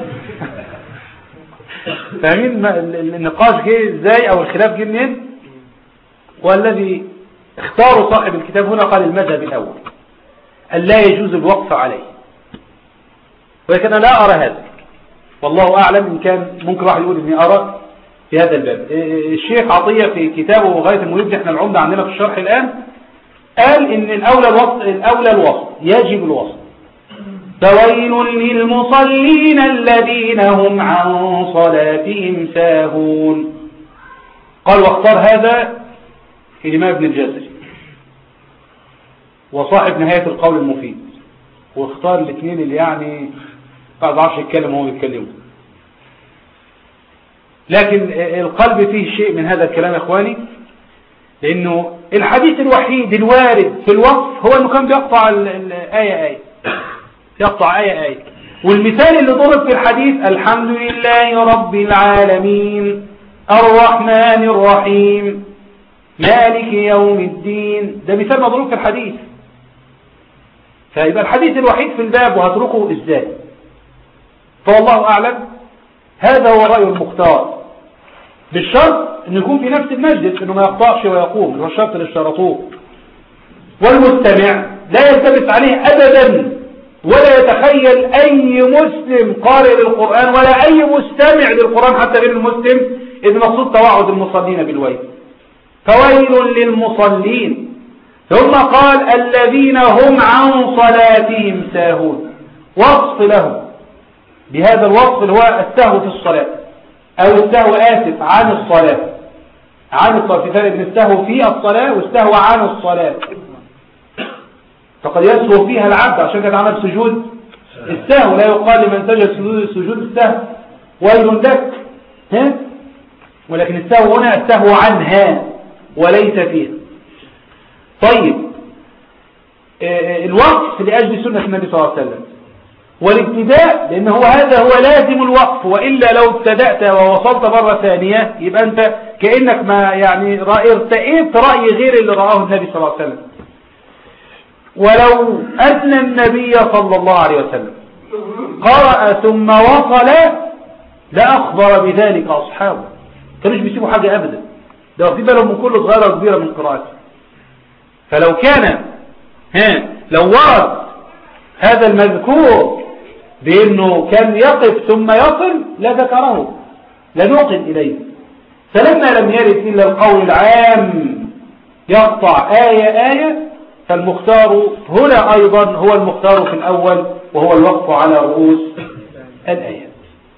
فاهمين النقاش جه ازاي او الخلاف جه منين؟ والذي اختاروا صاحب الكتاب هنا قال المذهب الاول ان لا يجوز الوقف عليه، ولكن انا لا ارى هذا، والله اعلم. ان كان ممكن واحد يقول اني ارى في هذا الباب. الشيخ عطية في كتابه غاية المريد احنا العمدة عندنا في الشرح الان قال ان الاولى الوصف، الاولى الوصف يجب الوصف. فويل للمصلين الذين هم عن صلاتهم ساهون. قال واختار هذا الإمام ابن الجزري وصاحب نهاية القول المفيد، واختار الاثنين اللي يعني ما بعرفش يتكلم وهو يتكلموا. لكن القلب فيه شيء من هذا الكلام يا اخواني، لانه الحديث الوحيد الوارد في الوصف هو انه كان بيقطع الآية آية، يقطع آية آية. والمثال اللي ضرب في الحديث الحمد لله رب العالمين الرحمن الرحيم مالك يوم الدين، ده مثال مضروب في الحديث. فيبقى الحديث الوحيد في الباب وهتركه ازاي؟ فوالله اعلم هذا هو الرأي المختار، بالشرط انه يكون في نفس المجلس، انه ما يقطعش ويقوم، هو الشرط اللي اشترطوه. والمستمع لا يلتبس عليه ابدا، ولا يتخيل اي مسلم قارئ للقرآن ولا اي مستمع للقرآن حتى غير المسلم اذ مقصود توعد المصلين بالويل. فويل للمصلين، ثم قال الذين هم عن صلاتهم ساهون، وصف لهم بهذا الوصف اللي هو السهو في الصلاة او السهو آسف عن الصلاة. عن الصلاة في فرق بين السهو في الصلاة والسهو عن الصلاة. فقد يسهو فيها العبد عشان كده عمل سجود السهو، لا يقال لمن سجد سجود السهو ويل لك، ها؟ ولكن السهو هنا السهو عنها وليس فيها. طيب الوقف لأجل سنة النبي صلى الله عليه وسلم، والابتداء لأن هو هذا هو لازم الوقف، وإلا لو ابتدأت ووصلت مرة ثانية يبقى أنت كأنك ما يعني ارتئيت رأي غير اللي رآه النبي صلى الله عليه وسلم. ولو أن النبي صلى الله عليه وسلم قرأ ثم وصل لأخبر بذلك أصحابه، كانوش بيسيبوا حاجة أبدا، ده واخدين بالهم من كل صغيرة كبيرة من قراءته. فلو كان ها لو ورد هذا المذكور بأنه كان يقف ثم يصل لذكره لنوقن إليه. فلما لم يرد إلا القول العام يقطع آية آية، فالمختار هنا أيضا هو المختار في الأول، وهو الوقف على رؤوس الآيات.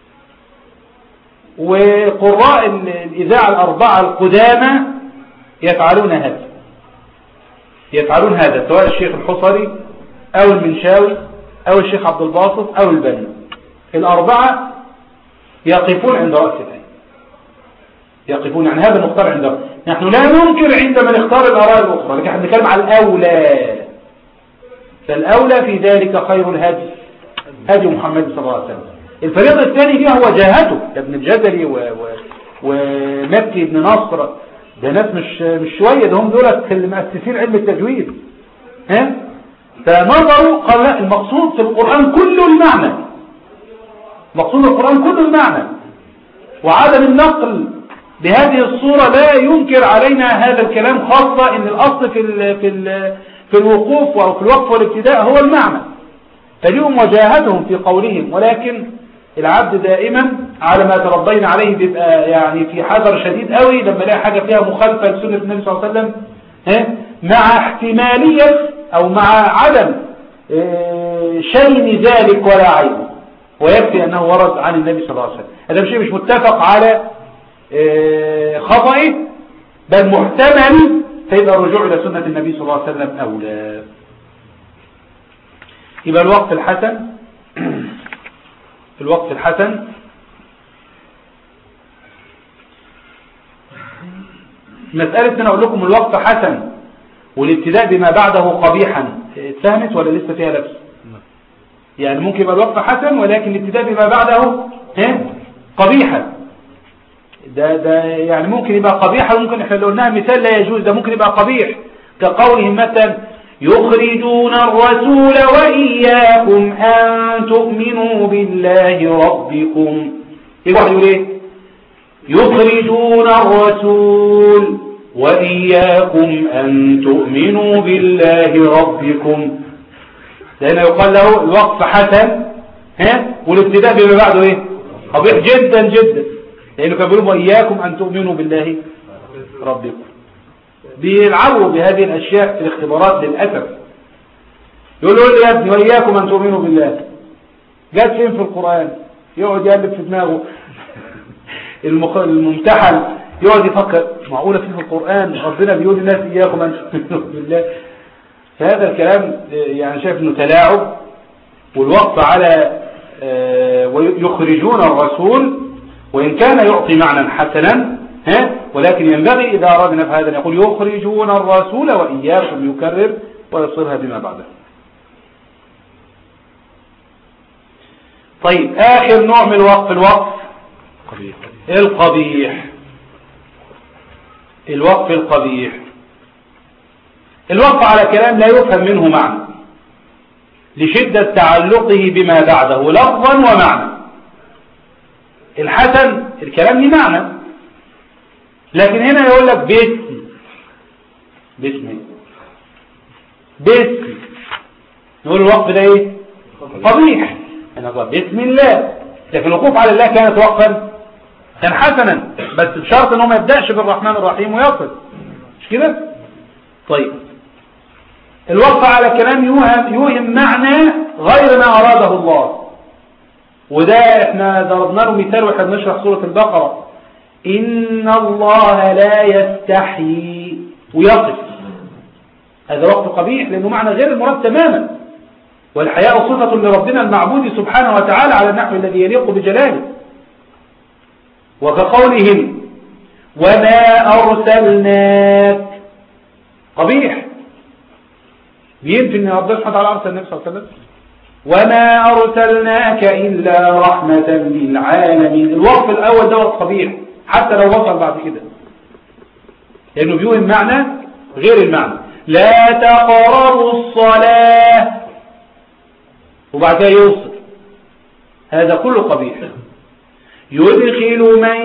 وقراء الإذاعة الأربعة القدامى يفعلون هذا يفعلون هذا سواء الشيخ الحصري أو المنشاوي أو الشيخ عبد الباسط أو البنا، الأربعة يقفون عند رأس الآية، يقفون يعني هذا المختار عنده. نحن لا ننكر عندما نختار الآراء الأخرى، لكن احنا نتكلم على الأولى، فالأولى في ذلك خير الهدي هدي محمد صلى الله عليه وسلم. الفريق الثاني فيها هو جاهته ابن الجزري و... و... ومكي بن نصر، ده ناس مش مش شوية، ده هم دولة المؤسسين علم التجويد. ها فنظروا قال لا، المقصود في القرآن كله المعنى، مقصود القرآن كله المعنى، وعدم النقل بهذه الصورة لا ينكر علينا هذا الكلام، خاصة ان الاصل في ال في ال في الوقوف او في الوقف والابتداء هو المعنى، فليهم وجاهتهم في قولهم. ولكن العبد دائما على ما تربينا عليه بيبقى يعني في حذر شديد قوي لما يلاقي حاجة فيها مخالفة لسنة النبي صلى الله عليه وسلم، مع احتمالية او مع عدم شين ذلك ولا عيب، ويكفي انه ورد عن النبي صلى الله عليه وسلم. هذا شيء مش متفق على خطئه بل محتمل، فيبقى الرجوع الى سنة النبي صلى الله عليه وسلم اولى. يبقى الوقف الحسن الوقف الحسن مسألة أنا أقول لكم الوقف حسن والابتداء بما بعده قبيحا، اتفهمت ولا لسه فيها لبس؟ يعني ممكن يبقى الوقف حسن ولكن الابتداء بما بعده قبيحا، ده ده يعني ممكن يبقى قبيحا، وممكن احنا لو قلناها مثال لا يجوز، ده ممكن يبقى قبيح، كقولهم مثلا يخرجون الرسول وإياكم أن تؤمنوا بالله ربكم. يقول ايه؟ يخرجون الرسول وإياكم أن تؤمنوا بالله ربكم، لأنه يقال له الوقف حسن ها والابتداء بما بعده ايه؟ قبيح جدا جدا، لأنه كان بيقولوا وإياكم أن تؤمنوا بالله ربكم. بيلعبوا بهذه الأشياء في الاختبارات للأسف. يقول له يا ابني وإياكم أن تؤمنوا بالله، جات فين في القرآن؟ يقعد يقلب في دماغه الممتحن يقعد يفكر معقولة فيه في القرآن ربنا بيقول للناس إياكم أن تؤمنوا بالله؟ فهذا الكلام يعني شايف انه تلاعب. والوقف على ويخرجون الرسول وإن كان يعطي معنى حسنا ها، ولكن ينبغي إذا أردنا في هذا أن يقول يخرجون الرسول وإياكم، يكرر ويصلها بما بعده. طيب آخر نوع من الوقف الوقف القبيح. الوقف القبيح الوقف على كلام لا يفهم منه معنى لشدة تعلقه بما بعده لفظا ومعنى. الحسن الكلام ليه معنى، لكن هنا يقول لك باسم باسم باسم نقول الوقف ده ايه؟ قبيح. انا قال باسم الله، لكن الوقوف على الله كانت وقفا كان حسنا، بس بشرط انه ما يبدأش بالرحمن الرحيم ويصل، مش كده؟ طيب الوقف على كلام يوهم, يوهم معنى غير ما أراده الله، وده احنا ضربنا له مثال واحنا بنشرح سورة البقرة، إن الله لا يستحيي ويقف، هذا وقف قبيح لأنه معنى غير المراد تماما، والحياء صفة لربنا المعبود سبحانه وتعالى على النحو الذي يليق بجلاله. وكقولهم وما أرسلناك قبيح، بينفي ان ربنا سبحانه وتعالى أرسل النبي صلى الله عليه وسلم. وما أرسلناك إلا رحمة للعالمين. الوصف الأول ده قبيح حتى لو وصل بعد كده، لأنه بيوهم معنى غير المعنى. لا تقربوا الصلاة وبعد كده يوصف، هذا كله قبيح. يدخل من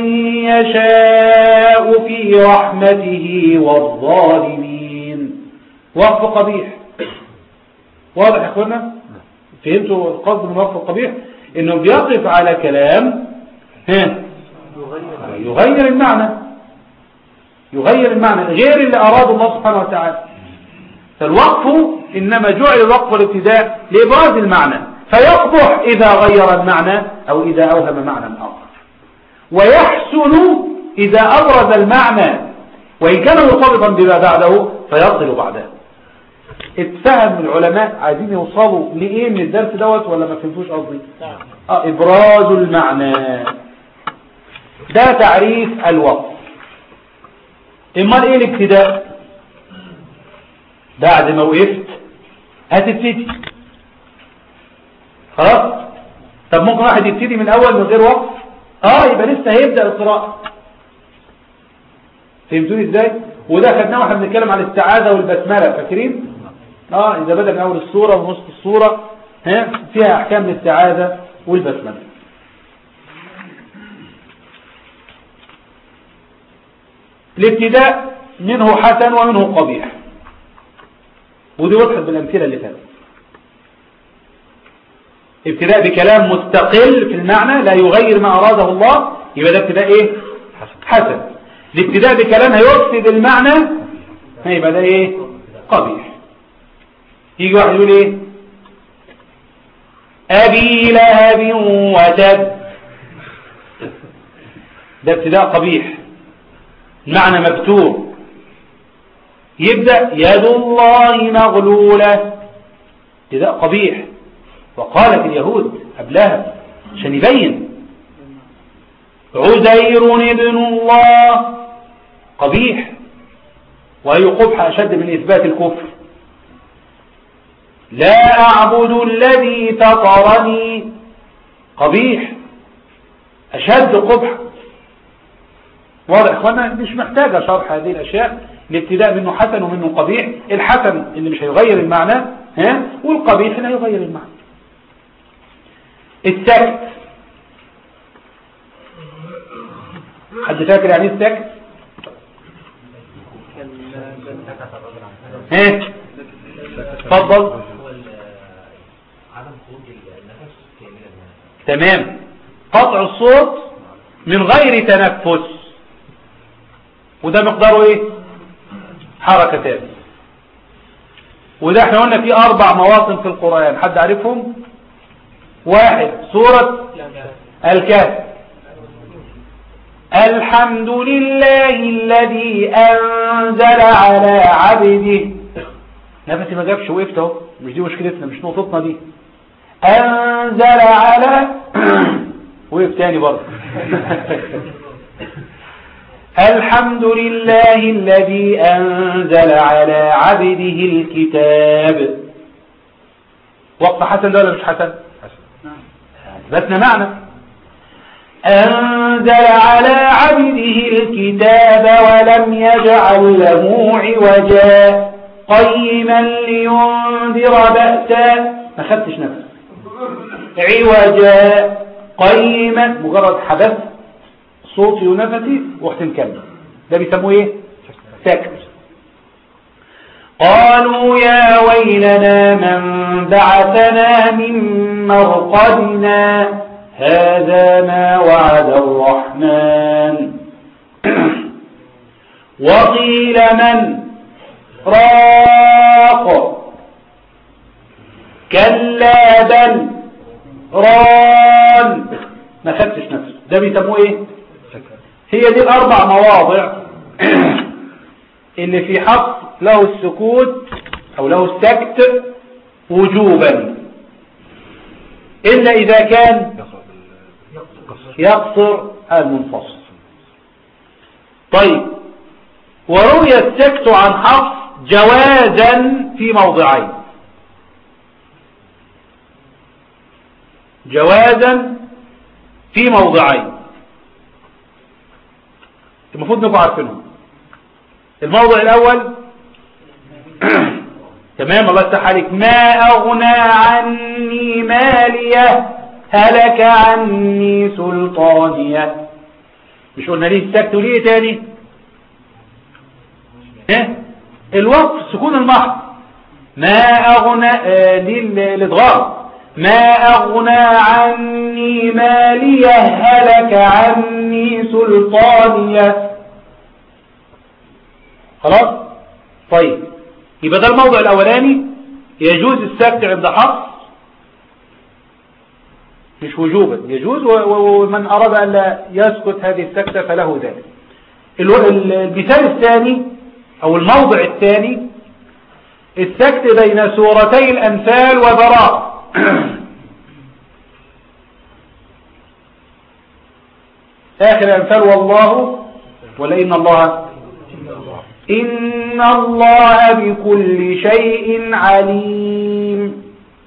يشاء في رحمته والظالمين، وصف قبيح. واضح يا اخوانا؟ فهمتوا القصد من وصف القبيح؟ انه بيقف على كلام ها يغير المعنى، يغير المعنى غير اللي أراد الله سبحانه وتعالى. فالوقف إنما جعل الوقف والابتداء لإبراز المعنى، فيقبح إذا غير المعنى أو إذا أوهم معنى آخر، ويحسن إذا أبرز المعنى وإن كان مرتبطا بما بعده فيصل بعده. اتفهم العلماء عايزين يوصلوا لإيه من الدرس دوت ولا ما فهمتوش قصدي؟ آه إبراز المعنى، ده تعريف الوقف. امال ايه الابتداء؟ بعد ما وقفت هتبتدي خلاص. طب ممكن واحد يبتدي من الاول من غير وقف؟ اه يبقى لسه هيبدا القراءه. فهمتوني ازاي؟ وده خدناه واحنا بنتكلم عن الاستعاذه والبسمله، فاكرين؟ اه اذا بدا من اول السوره ونص السوره ها فيها احكام الاستعاذه والبسمله. الابتداء منه حسن ومنه قبيح، ودي وضحت بالامثله اللي فاتت. ابتداء بكلام مستقل في المعنى لا يغير ما اراده الله، يبقى ده ابتداء ايه؟ حسن. الابتداء بكلام هيفسد المعنى يبقى ده ايه؟ قبيح. يجي واحد يقول ايه؟ ابي لهب وتب، ده ابتداء قبيح، معنى مفتوح. يبدأ يد الله مغلولة، ابتداء قبيح، وقالت اليهود قبلها عشان يبين. عزير ابن الله، قبيح، وأي قبح أشد من إثبات الكفر. لا أعبد الذي فطرني، قبيح، أشد قبح. واضح يا اخوانا؟ مش محتاجة شرح هذه الاشياء. الابتداء منه حسن ومنه قبيح. الحسن اللي مش هيغير المعنى ها، والقبيح اللي هيغير المعنى. السكت، حد فاكر يعني ايه السكت؟ ها اتفضل. تمام، قطع الصوت من غير تنفس، وده مقداره ايه؟ حركتان. وده احنا قلنا فيه اربع مواطن في القرآن، حد عارفهم؟ واحد سورة الكهف، الحمد لله الذي انزل على عبده، نفسي ما جابش وقفت اهو، مش دي مشكلتنا، مش نقطتنا دي. انزل على وقف تاني برضه الحمد لله الذي أنزل على عبده الكتاب. وقف حسن ده ولا مش حسن؟ أثبتنا معنى. أنزل على عبده الكتاب ولم يجعل له عوجا قيما لينذر بأسا، ما خدتش نفس عوجا قيما، مجرد حدث صوتي ونفسي واختم كامل، ده بيسموه ايه؟ سكت. قالوا يا ويلنا من بعثنا من مرقدنا هذا ما وعد الرحمن وقيل من راق كلا بل ران، ما خدتش نفسه، ده بيسموه ايه؟ هي دي الاربع مواضع اللي في حق له السكوت او له السكت وجوبا، الا اذا كان يقصر المنفصل. طيب، وروي السكت عن حفص جوازا في موضعين، جوازا في موضعين المفروض نبقى عارفينهم. الموضع الأول تمام، الله يفتح عليك، ما أغنى عني مالية هلك عني سلطانية. مش قلنا ليه السكت وليه ايه تاني؟ ها؟ الوقف سكون المحض. ما أغنى آه للإضغام، ما أغنى عني مالية هلك عني سلطانية. خلاص؟ طيب، يبقى ده الموضع الأولاني، يجوز السكت عند حفص مش وجوبا، يجوز، ومن أراد أن لا يسكت هذه السكتة فله ذلك. المثال الثاني أو الموضع الثاني السكت بين سورتي الأنفال وبراء. آخر الأنفال والله، ولا إن الله إن الله بكل شيء عليم،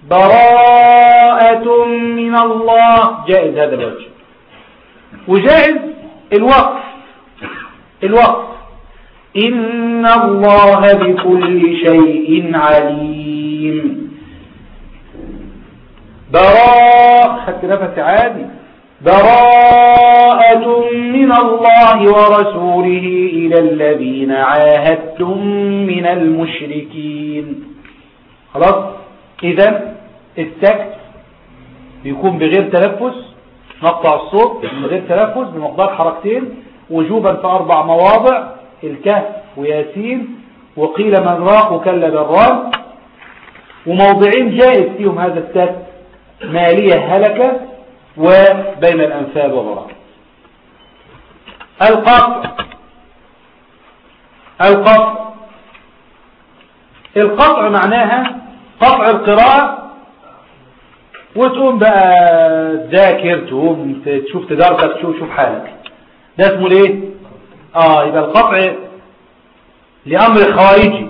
براءة من الله، جائز هذا الوجه. وجائز الوقف، الوقف إن الله بكل شيء عليم، براء، خدت نفس عادي، براءة من الله ورسوله إلى الذين عاهدتم من المشركين. خلاص؟ إذن السكت بيكون بغير تنفس، نقطع الصوت بغير تنفس بمقدار حركتين، وجوبا في أربع مواضع، الكهف وياسين وقيل من راق وكل بالران، وموضعين جائز فيهم هذا السكت، مالية هلكة وبين الأنفال وبراء. القطع، القطع القطع معناها قطع القراءة، وتقوم بقى تذاكر، تقوم تشوف تدارسك، تشوف شوف حالك، ده اسمه ليه؟ اه يبقى القطع لأمر خارجي.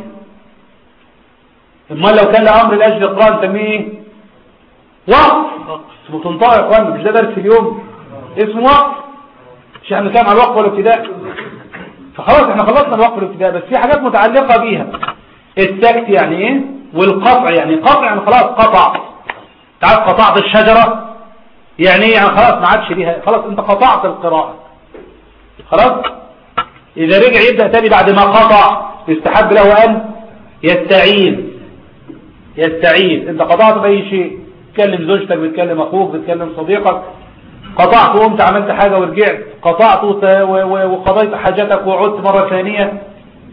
اما لو كان لأمر لأجل القرآن نسميه وقف، اسمه تنطق يا اخوان، مش ده درس اليوم، اسمه وقف. مش احنا بنتكلم على الوقف والابتداء، فخلاص احنا خلصنا الوقف والابتداء، بس في حاجات متعلقة بيها. السكت يعني ايه؟ والقطع يعني قطع، يعني خلاص قطع، تعال قطعت الشجرة، يعني ايه؟ يعني خلاص ما عادش ليها، خلاص انت قطعت القراءة، خلاص. اذا رجع يبدأ تاني بعد ما قطع يستحب له ان يستعين، يستعين. انت قطعت بأي شيء، بتكلم زوجتك، بتكلم اخوك، بتكلم صديقك، قطعت وقمت عملت حاجة ورجعت، قطعت وقضيت حاجتك وعدت مرة ثانية،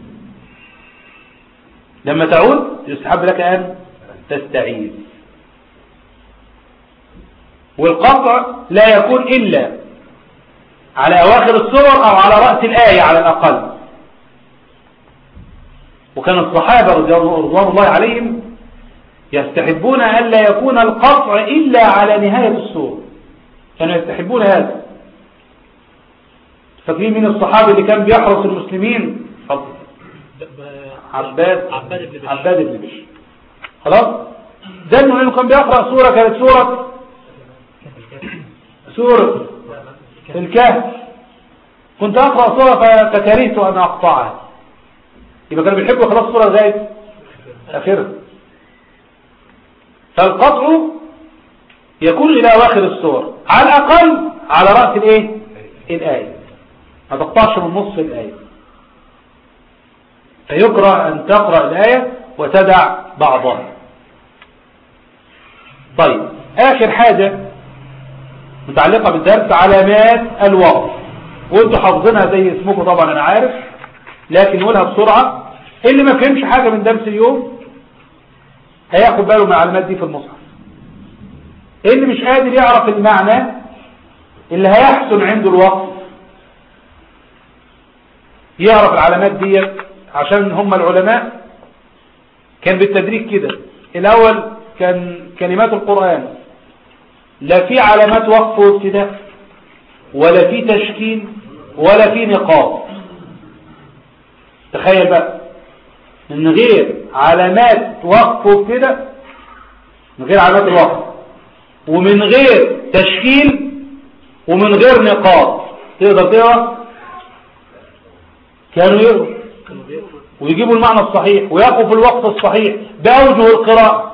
لما تعود يستحب لك ان تستعين. والقطع لا يكون إلا على أواخر السور أو على رأس الآية على الأقل. وكان الصحابة رضوان الله عليهم يستحبون أن لا يكون القطع إلا على نهاية السور، كانوا يستحبون هذا. فاكرين من الصحابة اللي كان بيحرس المسلمين؟ عباد عباد بن بشر. خلاص، ده انه كان بيقرأ سورة كانت سورة سورة الكهف، كنت أقرأ سورة فكرهت أن أقطعها، يبقى كانوا بيحبوا خلاص سورة لغاية آخرها. فالقطع يكون إلى أواخر السور على الأقل على رأس الإيه؟ الآية، ما تقطعش من نصف الآية. فيكره أن تقرأ الآية وتدع بعضها. طيب، آخر حاجة متعلقة بالدرس علامات الوقف، وانتوا حافظينها زي اسمكم طبعا انا عارف، لكن نقولها بسرعة. اللي ما فهمش حاجة من درس اليوم هياخد باله من العلامات دي في المصحف. اللي مش قادر يعرف المعنى اللي هيحسن عنده الوقف يعرف العلامات دي، عشان هم العلماء كان بالتدريج كده. الاول كان كلمات القرآن لا في علامات وقف وابتداء ولا في تشكيل ولا في نقاط، تخيل بقى من غير علامات وقف كده، من غير علامات الوقف ومن غير تشكيل ومن غير نقاط تقدر تقرا؟ كانوا يقروا ويجيبوا المعنى الصحيح ويقفوا في الوقت الصحيح بأوجه القراءة.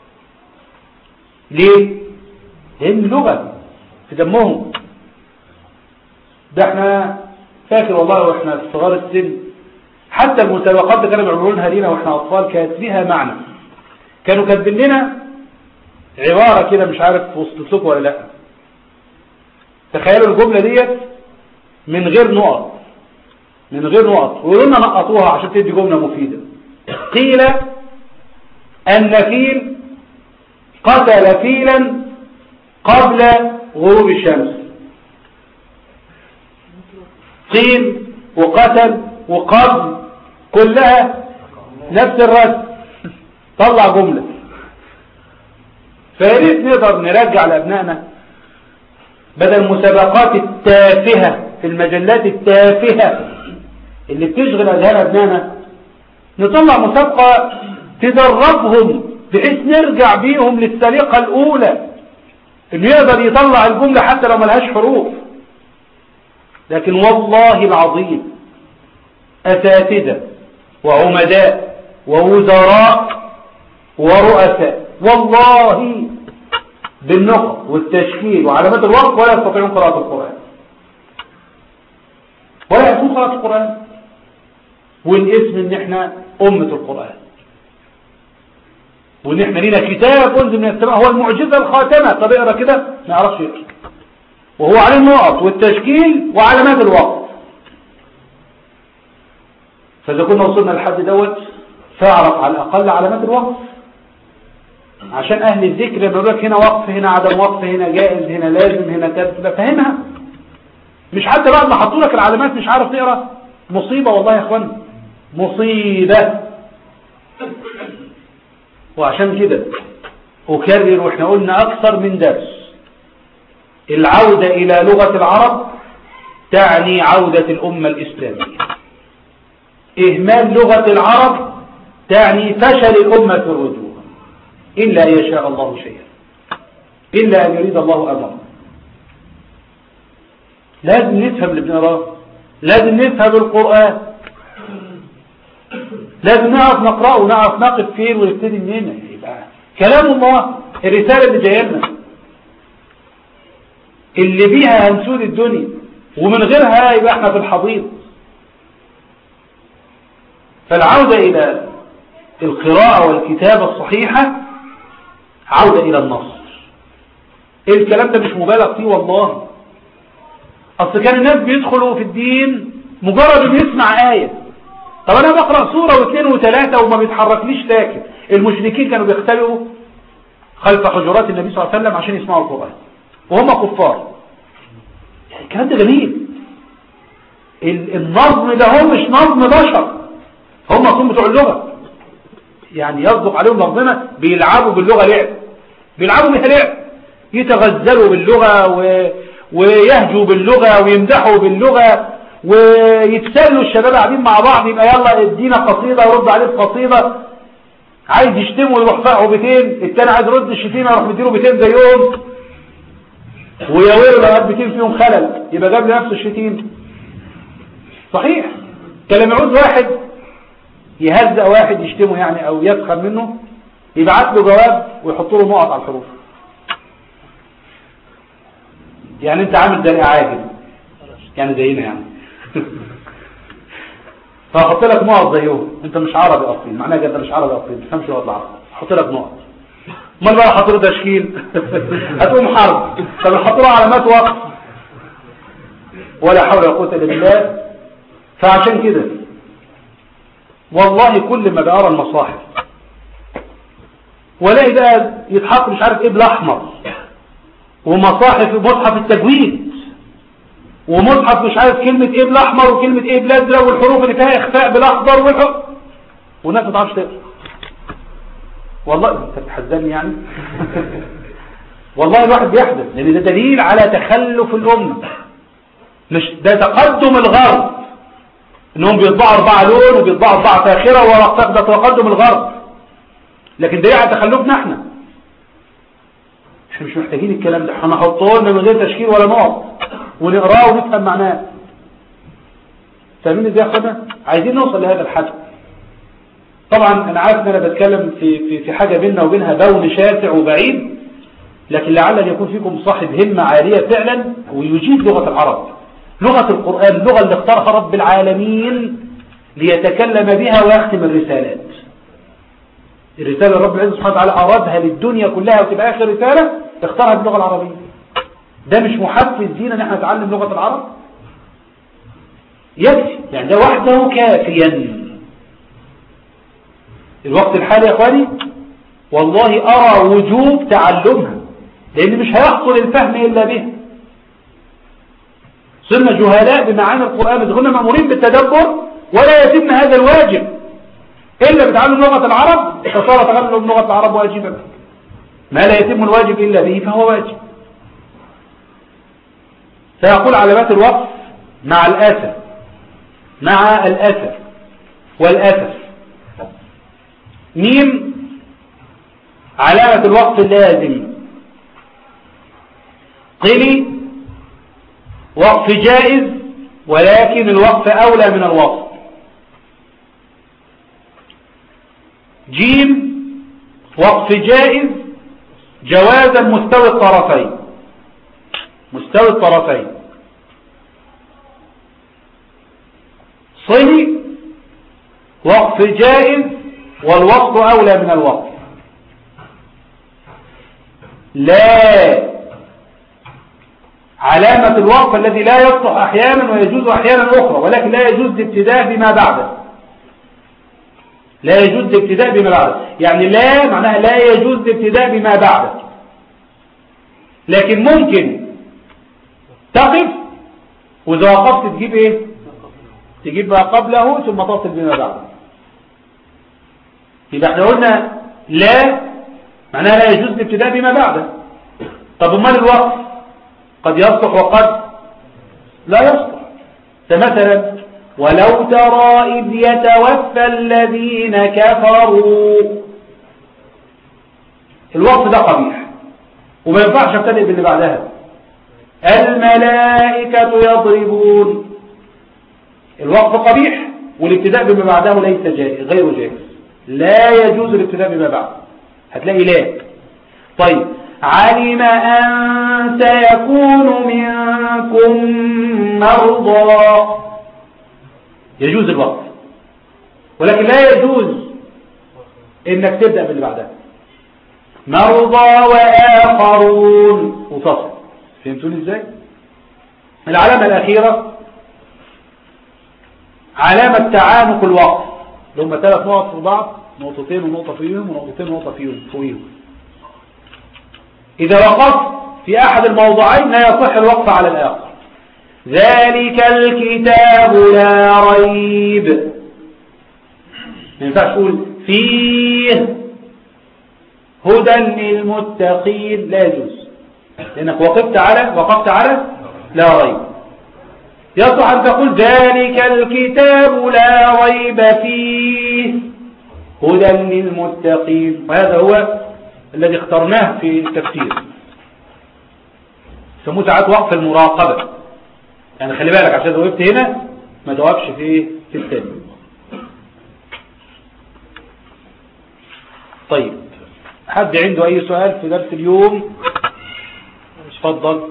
ليه؟ لأن اللغة في دمهم. ده احنا فاكر والله واحنا في صغار السن حتى المسابقات اللي كانوا بيعملونها لينا واحنا اطفال كانت ليها معنى. كانوا كاتبين لنا عبارة كده مش عارف وصلت لكم ولا لا. تخيلوا الجملة ديت من غير نقط، من غير نقط، ويقولوا لنا نقطوها عشان تدي جملة مفيدة. قيل أن فيل قتل فيلا قبل غروب الشمس. قيل وقتل وقبل كلها نفس الرسم، طلع جملة. فياريت نقدر نرجع لأبنائنا بدل المسابقات التافهة في المجلات التافهة اللي بتشغل أذهان أبنائنا، نطلع مسابقة تدربهم بحيث نرجع بيهم للسليقة الأولى، إنه يقدر يطلع الجملة حتى لو ملهاش حروف. لكن والله العظيم أساتذة وعمداء ووزراء ورؤساء والله بالنقط والتشكيل وعلامات الوقف ولا يستطيعون قراءة القرآن، ولا يستطيعون قراءة القرآن، والاسم ان احنا أمة القرآن، وان احنا لنا كتاب أنزل من السماء هو المعجزة الخاتمة. طب اقرا كده ما يعرفش يقرا، وهو عليه النقط والتشكيل وعلامات الوقف. فإذا كنا وصلنا لحد دوت فاعرف على الأقل علامات الوقف، عشان أهل الذكر بيقول لك هنا وقف هنا عدم وقف هنا جائز هنا لازم هنا تبقى فاهمها. مش حتى بعد ما حطوا لك العلامات مش عارف تقرا، مصيبة والله يا اخوان، مصيبة. وعشان كده أكرر واحنا قلنا أكثر من درس، العودة إلى لغة العرب تعني عودة الأمة الإسلامية. إهمال لغة العرب تعني فشل الأمة في الرجوع، إلا أن يشاء الله شيئا، إلا أن يريد الله أمره. لازم نفهم اللي بنقراه، لازم نفهم القرآن، لازم نعرف نقرأه ونعرف نقف فين ونبتدي منين. يبقى كلام الله، الرسالة اللي جايه لنا اللي بيها هنسود الدنيا، ومن غيرها يبقى احنا في الحضيض. فالعودة إلى القراءة والكتابة الصحيحة عودة إلى النصر. الكلام ده مش مبالغ فيه والله. أصل كان الناس بيدخلوا في الدين مجرد بيسمع آية. طب أنا بقرأ سورة واثنين وثلاثة وما بيتحركليش ساكت. المشركين كانوا بيختلقوا خلف حجرات النبي صلى الله عليه وسلم عشان يسمعوا القرآن وهم كفار. يعني الكلام ده جميل. النظم ده هو مش نظم بشر، هم اصلا بتوع اللغة، يعني يصدق عليهم لفظنا بيلعبوا باللغة لعب، بيلعبوا بها لعب، يتغزلوا باللغة و... ويهجوا باللغة ويمدحوا باللغة ويتسلوا. الشباب قاعدين مع بعض يبقى يلا ادينا قصيدة ورد عليه بقصيدة، عايز يشتمه يروح فاقه بيتين، التاني عايز يرد الشتيمة يروح مديله بيتين زيهم، ويا ويله لو بيتين فيهم خلل يبقى جاب لنفسه الشتيمة. صحيح. كلام يعود واحد يهزأ واحد يشتمه يعني او يسخر منه، يبعت له جواب ويحط له نقط على الحروف. يعني انت عامل زي عاجل يعني زينا يعني فاحط لك نقط زيهم، انت مش عربي اصلي، معناها كده مش عربي اصلي، ما تفهمش لغه العرب، احط لك نقط. امال بقى احط له تشكيل هتقوم حرب. طب احط له علامات وقف ولا حول ولا قوه الا بالله. فعشان كده والله كل ما بقرا المصاحف ولاقي بقى يتحط مش عارف ايه بالاحمر، ومصاحف مصحف التجويد، ومصحف مش عارف كلمة ايه بالاحمر وكلمة ايه بالازرق والحروف اللي فيها اخفاء بالاخضر والحروف، والناس ما تعرفش تقرا. والله انت بتحزني يعني والله الواحد بيحزن، لان ده دليل على تخلف الامه، مش ده تقدم الغرب انهم بيطبعوا اربعة لون وبيطبعوا اربعة فاخرة ورقصة، ده تقدم الغرب، لكن ده يعني تخلفنا احنا. احنا مش محتاجين الكلام ده، احنا نحطه لنا من غير تشكيل ولا نقط ونقراه ونفهم معناه. فاهمين ازاي يا اخوانا؟ عايزين نوصل لهذا الحد. طبعا انا عارف ان انا بتكلم في في في حاجه بيننا وبينها بون شاسع وبعيد، لكن لعل ان يكون فيكم صاحب همه عاليه فعلا ويجيد لغه العرب، لغه القران، اللغه اللي اختارها رب العالمين ليتكلم بها ويختم الرسالات. الرساله رب العزه سبحانه وتعالى ارادها للدنيا كلها وتبقى اخر رساله، اختارها باللغه العربيه. ده مش محفز لينا ان احنا نتعلم لغه العرب؟ يكفي يعني، ده وحده كافيا. الوقت الحالي يا اخواني والله ارى وجوب تعلمها، لان مش هيحصل الفهم الا به. صرنا جهلاء بمعاني القرآن، إذ كنا مأمورين بالتدبر ولا يتم هذا الواجب إلا بتعلم لغة العرب، فصار تعلم لغة العرب واجبا. ما لا يتم الواجب إلا به فهو واجب. فيقول علامات الوقف مع الأثر، مع الأثر والأثر. ميم علامة الوقف اللازم. قلي وقف جائز ولكن الوقف أولى من الوقف. جيم وقف جائز جوازا مستوي الطرفين، مستوي الطرفين. صلي وقف جائز والوقف أولى من الوقف. لا علامة الوقف الذي لا يصلح أحيانا ويجوز أحيانا أخرى، ولكن لا يجوز الابتداء بما بعده. لا يجوز الابتداء بما بعده، يعني لا معناها لا يجوز الابتداء بما بعده، لكن ممكن تقف وإذا وقفت تجيب إيه؟ تجيب ما قبله ثم تصل بما بعده. يبقى احنا قلنا لا معناها لا يجوز الابتداء بما بعده. طب امال الوقف قد يصلح وقد لا يصلح. فمثلا ولو ترى إذ يتوفى الذين كفروا، الوقف ده قبيح وما ينفعش ابتدئ باللي بعدها. الملائكة يضربون، الوقف قبيح والابتداء بما بعده ليس جائز، غير جائز، لا يجوز الابتداء بما بعده. هتلاقي لا. طيب علم أن سيكون منكم مرضى، يجوز الوقف ولكن لا يجوز انك تبدأ باللي بعدها. مرضى وآخرون وتصل. فهمتوني ازاي؟ العلامة الأخيرة علامة تعانق الوقف، اللي هم ثلاث نقط في بعض، نقطتين ونقطة فيهم ونقطتين ونقطة فيهم فوقيهم. إذا وقفت في أحد الموضعين لا يصح الوقف على الآخر. ذلك الكتاب لا ريب، ما ينفعش تقول فيه هدى للمتقين، لا يجوز، لأنك وقفت على وقفت على لا ريب. يصح أن تقول ذلك الكتاب لا ريب فيه هدى للمتقين، وهذا هو الذي اخترناه في التفسير. يسموه ساعات وقف المراقبة، يعني خلي بالك عشان لو وقفت هنا ما توقفش في في الثاني. طيب حد عنده اي سؤال في درس اليوم؟ اتفضل.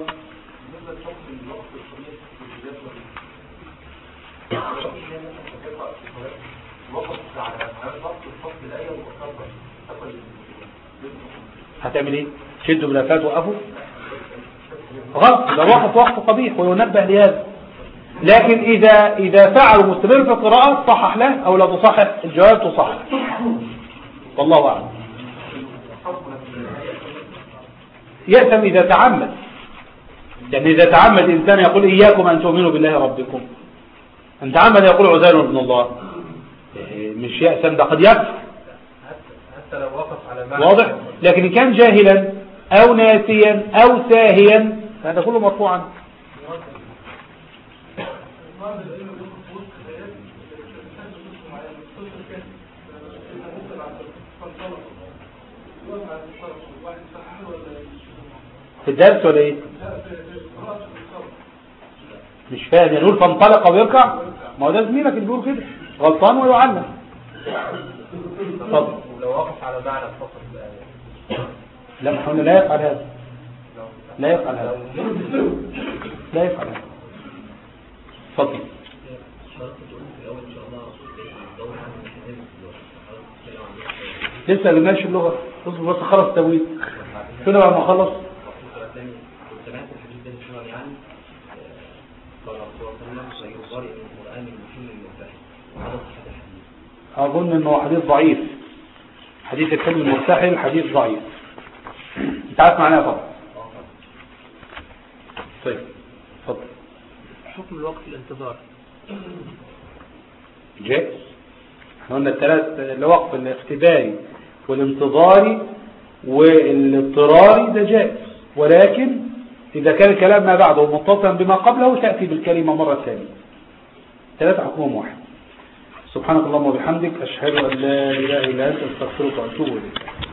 هتعمل ايه؟ شدوا بلافات وقفوا غلط، ده وقف وقف قبيح وينبه لهذا. لكن اذا اذا فعلوا مستمر في القراءة صحح له او لا تصحح، الجواب تصحح. والله اعلم. يأثم اذا تعمد، يعني اذا تعمد انسان يقول اياكم ان تؤمنوا بالله ربكم، ان تعمد يقول عزير ابن الله، مش يأثم، ده قد يكفر حتى لو وقف على معنى واضح. لكن إن كان جاهلا او ناسيا او ساهيا هذا كله مرفوعا. في الدرس ولا ايه؟ مش فاهم. يعني يقول فانطلق ويركع؟ ما هو ده زميلك اللي بيقول كده غلطان ويعلم. طب لو وقف على معنى فقط لا، ما قلنا لا يفعل هذا، لا يفعل هذا، لا يفعل هذا. اتفضل. لسه قلناش اللغه، اصبر بس خلص التويت. شنو بعد ما خلص؟ اظن انه حديث ضعيف. حديث الكلم المرتحل حديث ضعيف. انت عارف معناه طبعا. طيب اتفضل. حكم الوقت الانتظار جائز. احنا قلنا الثلاث، الوقف الاختباري والانتظاري والاضطراري ده جائز، ولكن اذا كان الكلام ما بعده متصلا بما قبله تأتي بالكلمة مرة ثانية. ثلاثة حكمهم واحد. سبحانك اللهم وبحمدك، اشهد ان لا اله الا انت، استغفرك واتوب اليك.